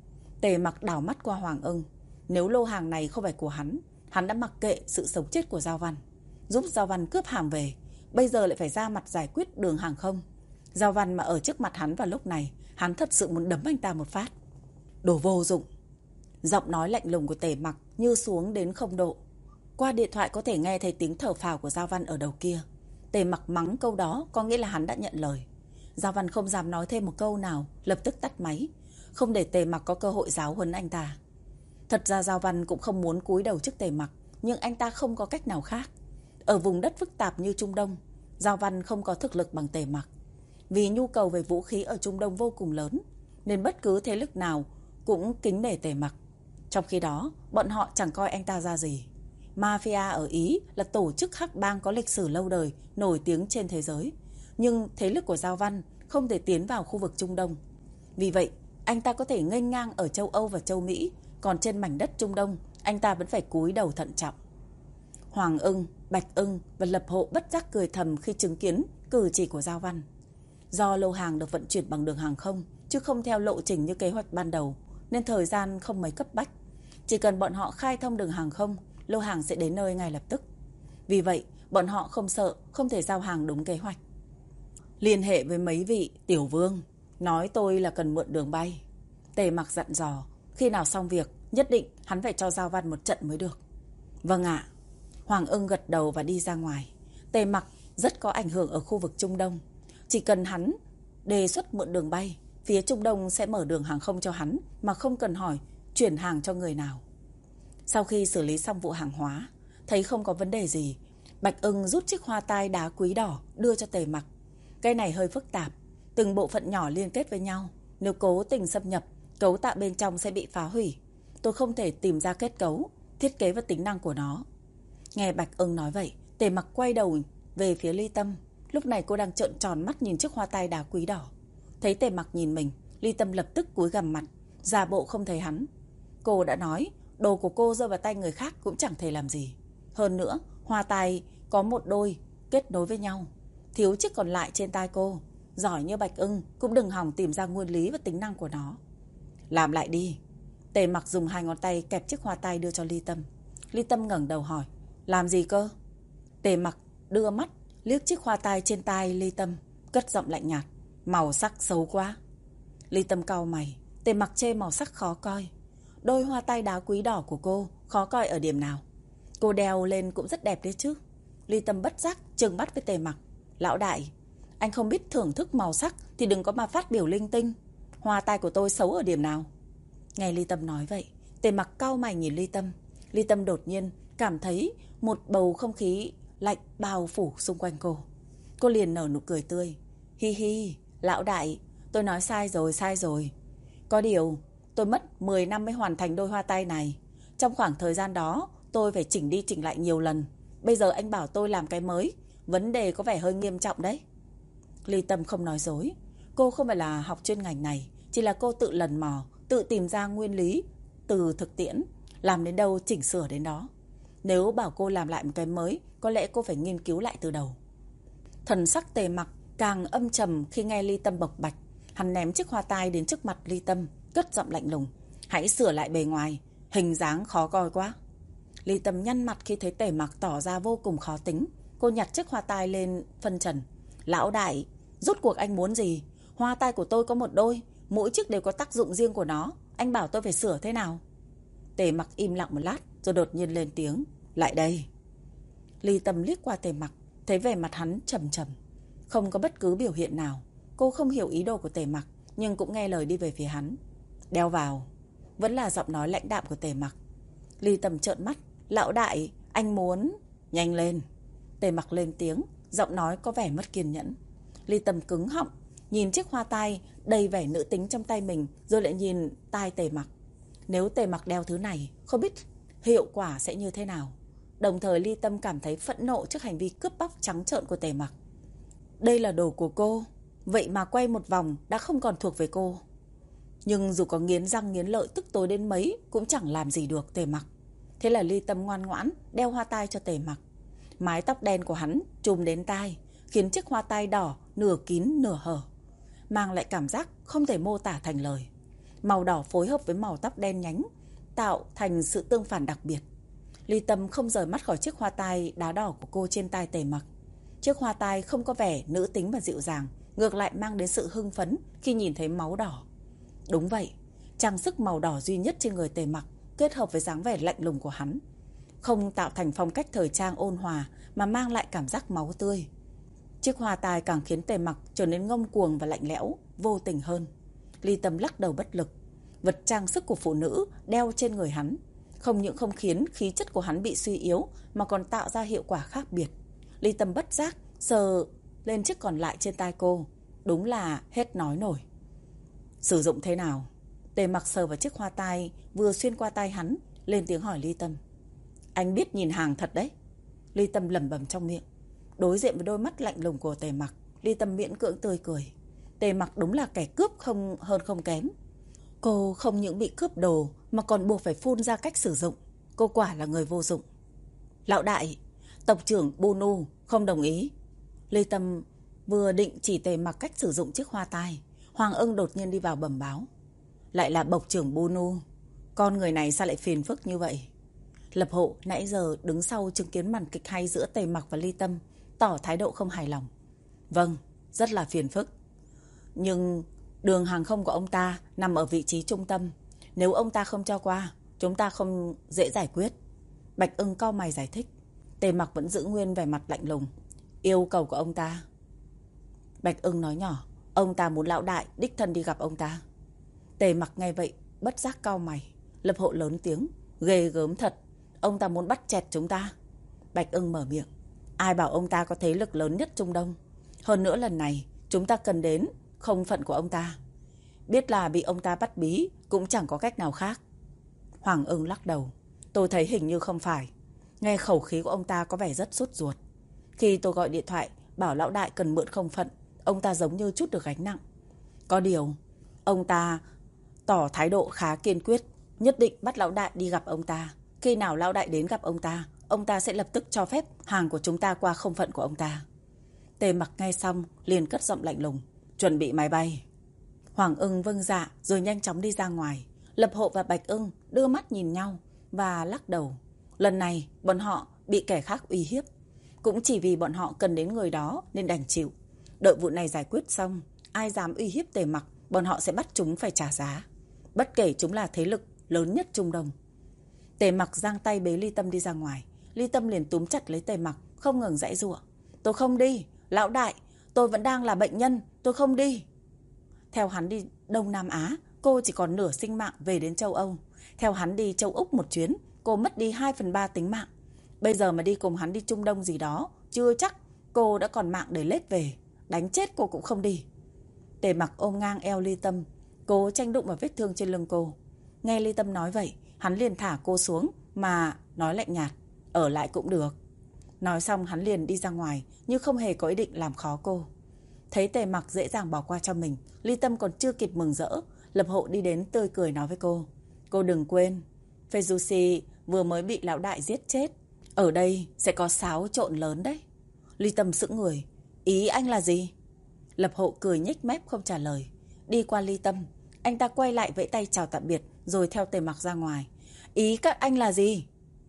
S1: Tề Mặc đảo mắt qua Hoàng Ưng. Nếu lô hàng này không phải của hắn đã mặc kệ sự sống chết của Giao Văn, giúp Giao Văn cướp hàng về, bây giờ lại phải ra mặt giải quyết đường hàng không. Giao Văn mà ở trước mặt hắn vào lúc này, hắn thật sự muốn đấm anh ta một phát. Đồ vô dụng. Giọng nói lạnh lùng của Tề Mặc như xuống đến 0 độ. Qua điện thoại có thể nghe thấy tiếng thở phào của Giao Văn ở đầu kia. Tề Mặc mắng câu đó có nghĩa là hắn đã nhận lời. Giao Văn không dám nói thêm một câu nào, lập tức tắt máy, không để Tề Mặc có cơ hội giáo huấn anh ta. Thật ra Giao Văn cũng không muốn cúi đầu trước Tề Mặc, nhưng anh ta không có cách nào khác. Ở vùng đất phức tạp như Trung Đông, Giao Văn không có thực lực bằng Tề Mặc. Vì nhu cầu về vũ khí ở Trung Đông vô cùng lớn, nên bất cứ thế lực nào cũng kính nể Tề Mặc. Trong khi đó, bọn họ chẳng coi anh ta ra gì. Mafia ở Ý là tổ chức hắc bang có lịch sử lâu đời, nổi tiếng trên thế giới. Nhưng thế lực của Giao Văn không thể tiến vào khu vực Trung Đông. Vì vậy, anh ta có thể nghênh ngang ở châu Âu và châu Mỹ, còn trên mảnh đất Trung Đông, anh ta vẫn phải cúi đầu thận trọng. Hoàng Ưng, Bạch Ưng và Lập Hộ bất giác cười thầm khi chứng kiến cử chỉ của Giao Văn. Do lô hàng được vận chuyển bằng đường hàng không, chứ không theo lộ trình như kế hoạch ban đầu, nên thời gian không mấy cấp bách. Chỉ cần bọn họ khai thông đường hàng không, lô hàng sẽ đến nơi ngay lập tức. Vì vậy, bọn họ không sợ không thể giao hàng đúng kế hoạch. Liên hệ với mấy vị tiểu vương, nói tôi là cần mượn đường bay. Tề Mặc dặn dò, khi nào xong việc, nhất định hắn phải cho Giao Văn một trận mới được. Vâng ạ. Hoàng Ưng gật đầu và đi ra ngoài. Tề Mặc rất có ảnh hưởng ở khu vực Trung Đông. Chỉ cần hắn đề xuất mượn đường bay, phía Trung Đông sẽ mở đường hàng không cho hắn mà không cần hỏi chuyển hàng cho người nào. Sau khi xử lý xong vụ hàng hóa, thấy không có vấn đề gì, Bạch Ưng rút chiếc hoa tai đá quý đỏ đưa cho Tề Mặc. Cái này hơi phức tạp, từng bộ phận nhỏ liên kết với nhau, nếu cố tình xâm nhập, cấu tạo bên trong sẽ bị phá hủy. tôi không thể tìm ra kết cấu, thiết kế và tính năng của nó. Nghe Bạch Ưng nói vậy, Tề Mặc quay đầu về phía Ly Tâm. Lúc này cô đang trợn tròn mắt nhìn chiếc hoa tai đá quý đỏ. Thấy Tề Mặc nhìn mình, Ly Tâm lập tức cúi gằm mặt, giả bộ không thấy hắn. Cô đã nói, đồ của cô rơi vào tay người khác cũng chẳng thể làm gì. Hơn nữa, hoa tai có một đôi kết nối với nhau, thiếu chiếc còn lại trên tai cô. Giỏi như Bạch Ưng cũng đừng hòng tìm ra nguyên lý và tính năng của nó. Làm lại đi. Tề Mặc dùng 2 ngón tay kẹp chiếc hoa tai đưa cho Ly Tâm. Ly Tâm ngẩng đầu hỏi, làm gì cơ? Tề Mặc đưa mắt liếc chiếc hoa tai trên tai Ly Tâm, cất giọng lạnh nhạt, màu sắc xấu quá. Ly Tâm cau mày. Tề Mặc chê màu sắc khó coi. Đôi hoa tai đá quý đỏ của cô khó coi ở điểm nào? Cô đeo lên cũng rất đẹp đấy chứ. Ly Tâm bất giác trừng mắt với Tề Mặc. Lão đại, anh không biết thưởng thức màu sắc thì đừng có mà phát biểu linh tinh. Hoa tai của tôi xấu ở điểm nào? Nghe Ly Tâm nói vậy, Tề Mặc cau mày nhìn Ly Tâm. Ly Tâm đột nhiên cảm thấy một bầu không khí lạnh bao phủ xung quanh cô. Cô liền nở nụ cười tươi. Hi hi, lão đại, tôi nói sai rồi. Có điều, tôi mất 10 năm mới hoàn thành đôi hoa tai này. Trong khoảng thời gian đó, tôi phải chỉnh đi chỉnh lại nhiều lần. Bây giờ anh bảo tôi làm cái mới, vấn đề có vẻ hơi nghiêm trọng đấy. Ly Tâm không nói dối. Cô không phải là học chuyên ngành này, chỉ là cô tự lần mò, tự tìm ra nguyên lý từ thực tiễn, làm đến đâu chỉnh sửa đến đó. Nếu bảo cô làm lại một cái mới, có lẽ cô phải nghiên cứu lại từ đầu. Thần sắc Tề Mặc càng âm trầm khi nghe Ly Tâm bộc bạch. Hắn ném chiếc hoa tai đến trước mặt Ly Tâm, cất giọng lạnh lùng, hãy sửa lại bề ngoài, hình dáng khó coi quá. Ly Tâm nhăn mặt khi thấy Tề Mặc tỏ ra vô cùng khó tính. Cô nhặt chiếc hoa tai lên phân trần. Lão đại, rốt cuộc anh muốn gì? Hoa tai của tôi có một đôi, mỗi chiếc đều có tác dụng riêng của nó. Anh bảo tôi phải sửa thế nào? Tề Mặc im lặng một lát rồi đột nhiên lên tiếng. Lại đây. Ly Tâm liếc qua Tề Mặc, thấy vẻ mặt hắn trầm trầm, không có bất cứ biểu hiện nào. Cô không hiểu ý đồ của Tề Mặc, nhưng cũng nghe lời đi về phía hắn. Đeo vào. Vẫn là giọng nói lãnh đạm của Tề Mặc. Ly Tâm trợn mắt. Lão đại, anh muốn... Nhanh lên. Tề Mặc lên tiếng, giọng nói có vẻ mất kiên nhẫn. Ly Tâm cứng họng, nhìn chiếc hoa tai đầy vẻ nữ tính trong tay mình, rồi lại nhìn tai Tề Mặc. Nếu Tề Mặc đeo thứ này, không biết hiệu quả sẽ như thế nào. Đồng thời Ly Tâm cảm thấy phẫn nộ trước hành vi cướp bóc trắng trợn của Tề Mặc. Đây là đồ của cô, vậy mà quay một vòng đã không còn thuộc về cô. Nhưng dù có nghiến răng nghiến lợi tức tối đến mấy cũng chẳng làm gì được Tề Mặc. Thế là Ly Tâm ngoan ngoãn đeo hoa tai cho Tề Mặc. Mái tóc đen của hắn trùm đến tai, khiến chiếc hoa tai đỏ nửa kín nửa hở, mang lại cảm giác không thể mô tả thành lời. Màu đỏ phối hợp với màu tóc đen nhánh, tạo thành sự tương phản đặc biệt. Ly Tâm không rời mắt khỏi chiếc hoa tai đá đỏ của cô trên tai Tề Mặc. Chiếc hoa tai không có vẻ nữ tính và dịu dàng, ngược lại mang đến sự hưng phấn khi nhìn thấy máu đỏ. Đúng vậy, trang sức màu đỏ duy nhất trên người Tề Mặc kết hợp với dáng vẻ lạnh lùng của hắn, không tạo thành phong cách thời trang ôn hòa mà mang lại cảm giác máu tươi. Chiếc hoa tai càng khiến Tề Mặc trở nên ngông cuồng và lạnh lẽo, vô tình hơn. Ly Tâm lắc đầu bất lực. Vật trang sức của phụ nữ đeo trên người hắn không những không khiến khí chất của hắn bị suy yếu mà còn tạo ra hiệu quả khác biệt. Ly Tâm bất giác sờ lên chiếc còn lại trên tai cô. Đúng là hết nói nổi. Sử dụng thế nào? Tề Mặc sờ vào chiếc hoa tai vừa xuyên qua tai hắn, lên tiếng hỏi Ly Tâm. Anh biết nhìn hàng thật đấy. Ly Tâm lẩm bẩm trong miệng. Đối diện với đôi mắt lạnh lùng của Tề Mặc, Ly Tâm miễn cưỡng tươi cười. Tề Mặc đúng là kẻ cướp không hơn không kém. Cô không những bị cướp đồ mà còn buộc phải phun ra cách sử dụng. Cô quả là người vô dụng. Lão đại, tộc trưởng Bunu không đồng ý. Ly Tâm vừa định chỉ Tề Mặc cách sử dụng chiếc hoa tai, Hoàng Ưng đột nhiên đi vào bẩm báo. Lại là bộc trưởng Bunu. Con người này sao lại phiền phức như vậy? Lập Hộ nãy giờ đứng sau chứng kiến màn kịch hay giữa Tề Mặc và Ly Tâm, tỏ thái độ không hài lòng. Vâng, rất là phiền phức. Nhưng đường hàng không của ông ta nằm ở vị trí trung tâm. Nếu ông ta không cho qua, chúng ta không dễ giải quyết. Bạch Ưng cau mày giải thích. Tề Mặc vẫn giữ nguyên vẻ mặt lạnh lùng. Yêu cầu của ông ta. Bạch Ưng nói nhỏ. Ông ta muốn lão đại đích thân đi gặp ông ta. Tề Mặc nghe vậy bất giác cau mày. Lập Hộ lớn tiếng. Ghê gớm thật. Ông ta muốn bắt chẹt chúng ta. Bạch Ưng mở miệng. Ai bảo ông ta có thế lực lớn nhất Trung Đông. Hơn nữa lần này chúng ta cần đến không phận của ông ta. Biết là bị ông ta bắt bí cũng chẳng có cách nào khác. Hoàng Ưng lắc đầu. Tôi thấy hình như không phải. Nghe khẩu khí của ông ta có vẻ rất sốt ruột. Khi tôi gọi điện thoại bảo lão đại cần mượn không phận, ông ta giống như chút được gánh nặng. Có điều, ông ta tỏ thái độ khá kiên quyết, nhất định bắt lão đại đi gặp ông ta. Khi nào lão đại đến gặp ông ta sẽ lập tức cho phép hàng của chúng ta qua không phận của ông ta. Tề Mặc nghe xong liền cất giọng lạnh lùng. Chuẩn bị máy bay. Hoàng Ưng vâng dạ rồi nhanh chóng đi ra ngoài. Lập Hộ và Bạch Ưng đưa mắt nhìn nhau và lắc đầu. Lần này bọn họ bị kẻ khác uy hiếp. Cũng chỉ vì bọn họ cần đến người đó nên đành chịu. Đợi vụ này giải quyết xong, ai dám uy hiếp Tề Mặc, bọn họ sẽ bắt chúng phải trả giá. Bất kể chúng là thế lực lớn nhất Trung Đông. Tề Mặc giang tay bế Ly Tâm đi ra ngoài. Ly Tâm liền túm chặt lấy Tề Mặc, không ngừng giãy giụa. Tôi không đi, lão đại, tôi vẫn đang là bệnh nhân, tôi không đi. Theo hắn đi Đông Nam Á, cô chỉ còn nửa sinh mạng về đến châu Âu. Theo hắn đi châu Úc một chuyến, cô mất đi 2/3 tính mạng. Bây giờ mà đi cùng hắn đi Trung Đông gì đó, chưa chắc cô đã còn mạng để lết về. Đánh chết cô cũng không đi. Tề Mặc ôm ngang eo Ly Tâm, cố tranh đụng vào vết thương trên lưng cô. Nghe Ly Tâm nói vậy, hắn liền thả cô xuống mà nói lạnh nhạt. Ở lại cũng được. Nói xong hắn liền đi ra ngoài, nhưng không hề có ý định làm khó cô. Thấy Tề Mặc dễ dàng bỏ qua cho mình, Ly Tâm còn chưa kịp mừng rỡ, Lập Hộ đi đến tươi cười nói với cô. Cô đừng quên, Fejusi vừa mới bị lão đại giết chết. Ở đây sẽ có xáo trộn lớn đấy. Ly Tâm sững người. Ý anh là gì? Lập Hộ cười nhếch mép không trả lời. Đi qua Ly Tâm, anh ta quay lại vẫy tay chào tạm biệt, rồi theo Tề Mặc ra ngoài. Ý các anh là gì?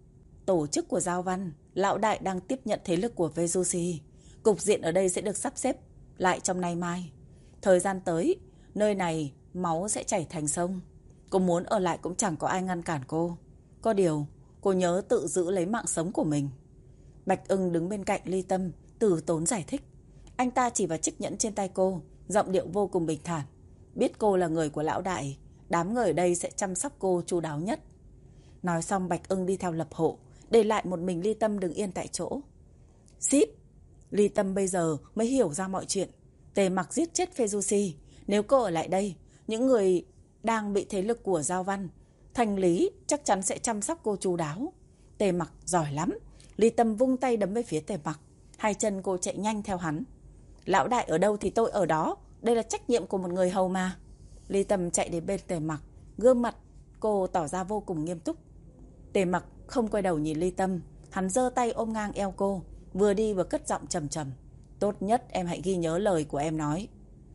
S1: Tổ chức của Giao Văn, lão đại đang tiếp nhận thế lực của Fejusi. Cục diện ở đây sẽ được sắp xếp lại trong nay mai. Thời gian tới, nơi này máu sẽ chảy thành sông. Cô muốn ở lại cũng chẳng có ai ngăn cản cô. Có điều, cô nhớ tự giữ lấy mạng sống của mình. Bạch Ưng đứng bên cạnh Ly Tâm, từ tốn giải thích. Anh ta chỉ vào chiếc nhẫn trên tay cô, giọng điệu vô cùng bình thản. Biết cô là người của lão đại, đám người ở đây sẽ chăm sóc cô chu đáo nhất. Nói xong Bạch Ưng đi theo Lập Hộ, để lại một mình Ly Tâm đứng yên tại chỗ. Ship! Ly Tâm bây giờ mới hiểu ra mọi chuyện. Tề Mặc giết chết Fejusi. Nếu cô ở lại đây, những người đang bị thế lực của Giao Văn thành lý chắc chắn sẽ chăm sóc cô chu đáo. Tề Mặc giỏi lắm. Ly Tâm vung tay đấm về phía Tề Mặc. Hai chân cô chạy nhanh theo hắn. Lão đại ở đâu thì tôi ở đó. Đây là trách nhiệm của một người hầu mà. Ly Tâm chạy đến bên Tề Mặc, gương mặt cô tỏ ra vô cùng nghiêm túc. Tề Mặc không quay đầu nhìn Ly Tâm, hắn giơ tay ôm ngang eo cô, vừa đi vừa cất giọng trầm trầm. Tốt nhất em hãy ghi nhớ lời của em nói.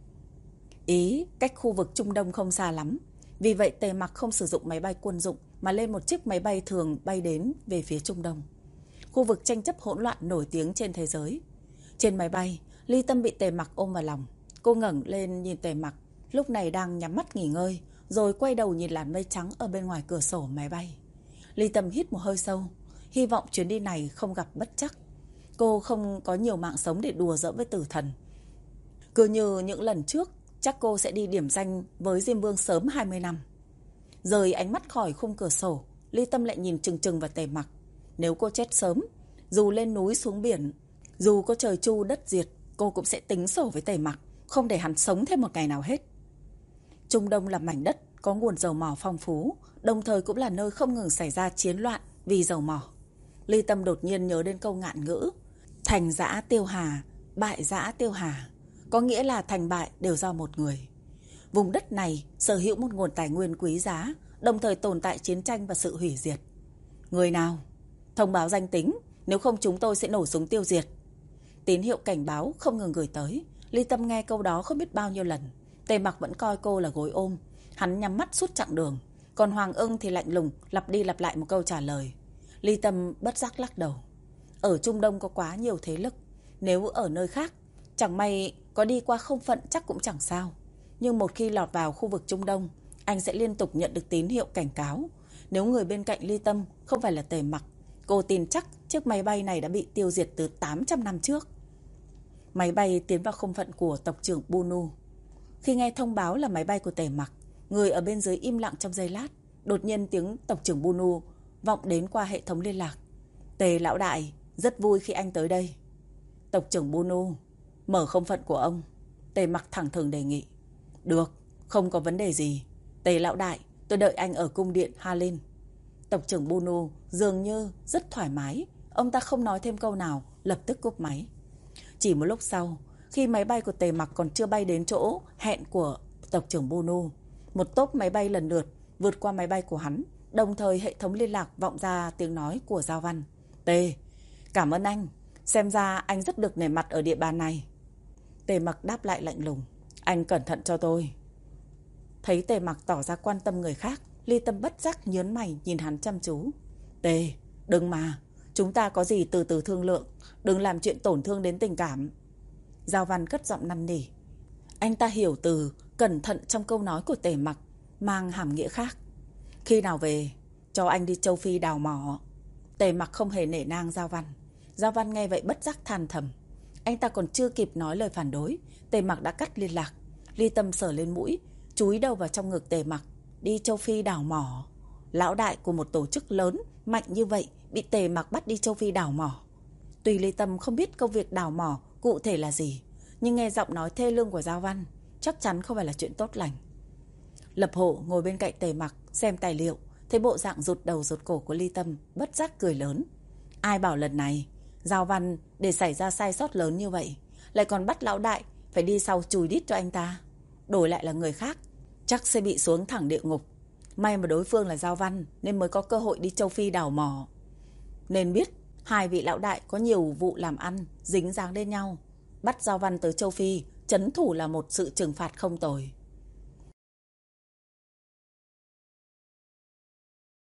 S1: Ý cách khu vực Trung Đông không xa lắm. Vì vậy Tề Mặc không sử dụng máy bay quân dụng mà lên một chiếc máy bay thường bay đến về phía Trung Đông, khu vực tranh chấp hỗn loạn nổi tiếng trên thế giới. Trên máy bay, Ly Tâm bị Tề Mặc ôm vào lòng. Cô ngẩng lên nhìn Tề Mặc, lúc này đang nhắm mắt nghỉ ngơi, rồi quay đầu nhìn làn mây trắng ở bên ngoài cửa sổ máy bay. Ly Tâm hít một hơi sâu, hy vọng chuyến đi này không gặp bất trắc. Cô không có nhiều mạng sống để đùa giỡn với tử thần. Cứ như những lần trước, chắc cô sẽ đi điểm danh với Diêm Vương sớm 20 năm. Rời ánh mắt khỏi khung cửa sổ, Ly Tâm lại nhìn chừng chừng vào Tề Mặc. Nếu cô chết sớm, dù lên núi xuống biển, dù có trời chu đất diệt, cô cũng sẽ tính sổ với Tề Mặc, không để hắn sống thêm một ngày nào hết. Trung Đông là mảnh đất có nguồn dầu mỏ phong phú, đồng thời cũng là nơi không ngừng xảy ra chiến loạn vì dầu mỏ. Ly Tâm đột nhiên nhớ đến câu ngạn ngữ: thành giã tiêu hà, bại giã tiêu hà, có nghĩa là thành bại đều do một người. Vùng đất này sở hữu một nguồn tài nguyên quý giá, đồng thời tồn tại chiến tranh và sự hủy diệt. Người nào? Thông báo danh tính, nếu không chúng tôi sẽ nổ súng tiêu diệt. Tín hiệu cảnh báo không ngừng gửi tới. Ly Tâm nghe câu đó không biết bao nhiêu lần. Tề Mặc vẫn coi cô là gối ôm. Hắn nhắm mắt suốt chặng đường. Còn Hoàng Ưng thì lạnh lùng lặp đi lặp lại một câu trả lời. Ly Tâm bất giác lắc đầu. Ở Trung Đông có quá nhiều thế lực. Nếu ở nơi khác, chẳng may có đi qua không phận chắc cũng chẳng sao. Nhưng một khi lọt vào khu vực Trung Đông, anh sẽ liên tục nhận được tín hiệu cảnh cáo. Nếu người bên cạnh Ly Tâm không phải là Tề Mặc, cô tin chắc chiếc máy bay này đã bị tiêu diệt từ 800 năm trước. Máy bay tiến vào không phận của tộc trưởng Bunu. Khi nghe thông báo là máy bay của Tề Mặc, người ở bên dưới im lặng trong giây lát. Đột nhiên tiếng tộc trưởng Bunu vọng đến qua hệ thống liên lạc. Tề lão đại, rất vui khi anh tới đây. Tộc trưởng Bunu, mở không phận của ông. Tề Mặc thẳng thừng đề nghị. Được, không có vấn đề gì. Tề lão đại, tôi đợi anh ở cung điện Halin. Tộc trưởng Bunu dường như rất thoải mái. Ông ta không nói thêm câu nào, lập tức cúp máy. Chỉ một lúc sau, khi máy bay của Tề Mặc còn chưa bay đến chỗ hẹn của tộc trưởng Bunu, một tốp máy bay lần lượt vượt qua máy bay của hắn. Đồng thời hệ thống liên lạc vọng ra tiếng nói của Giao Văn. Tề, cảm ơn anh. Xem ra anh rất được nể mặt ở địa bàn này. Tề Mặc đáp lại lạnh lùng. Anh cẩn thận cho tôi. Thấy Tề Mặc tỏ ra quan tâm người khác, Ly Tâm bất giác nhớn mày nhìn hắn chăm chú. Tề, đừng mà. Chúng ta có gì từ từ thương lượng. Đừng làm chuyện tổn thương đến tình cảm. Giao Văn cất giọng năn nỉ. Anh ta hiểu từ cẩn thận trong câu nói của Tề Mặc mang hàm nghĩa khác. Khi nào về, cho anh đi châu Phi đào mỏ. Tề Mặc không hề nể nang Giao Văn. Giao Văn nghe vậy bất giác than thầm. Anh ta còn chưa kịp nói lời phản đối, Tề Mặc đã cắt liên lạc. Ly Tâm sờ lên mũi, chúi đầu vào trong ngực Tề Mặc. Đi châu Phi đào mỏ. Lão đại của một tổ chức lớn mạnh như vậy bị Tề Mặc bắt đi châu Phi đào mỏ. Tuy Ly Tâm không biết công việc đào mỏ cụ thể là gì, nhưng nghe giọng nói thê lương của Giao Văn chắc chắn không phải là chuyện tốt lành. Lập Hộ ngồi bên cạnh Tề Mặc xem tài liệu, thấy bộ dạng rụt đầu rụt cổ của Ly Tâm, bất giác cười lớn. Ai bảo lần này Giao Văn để xảy ra sai sót lớn như vậy, lại còn bắt lão đại phải đi sau chùi đít cho anh ta. Đổi lại là người khác, chắc sẽ bị xuống thẳng địa ngục. May mà đối phương là Giao Văn nên mới có cơ hội đi châu Phi đào mỏ. Nên biết hai vị lão đại có nhiều vụ làm ăn dính dáng lên nhau. Bắt Giao Văn tới châu Phi trấn thủ là một sự trừng phạt không tồi.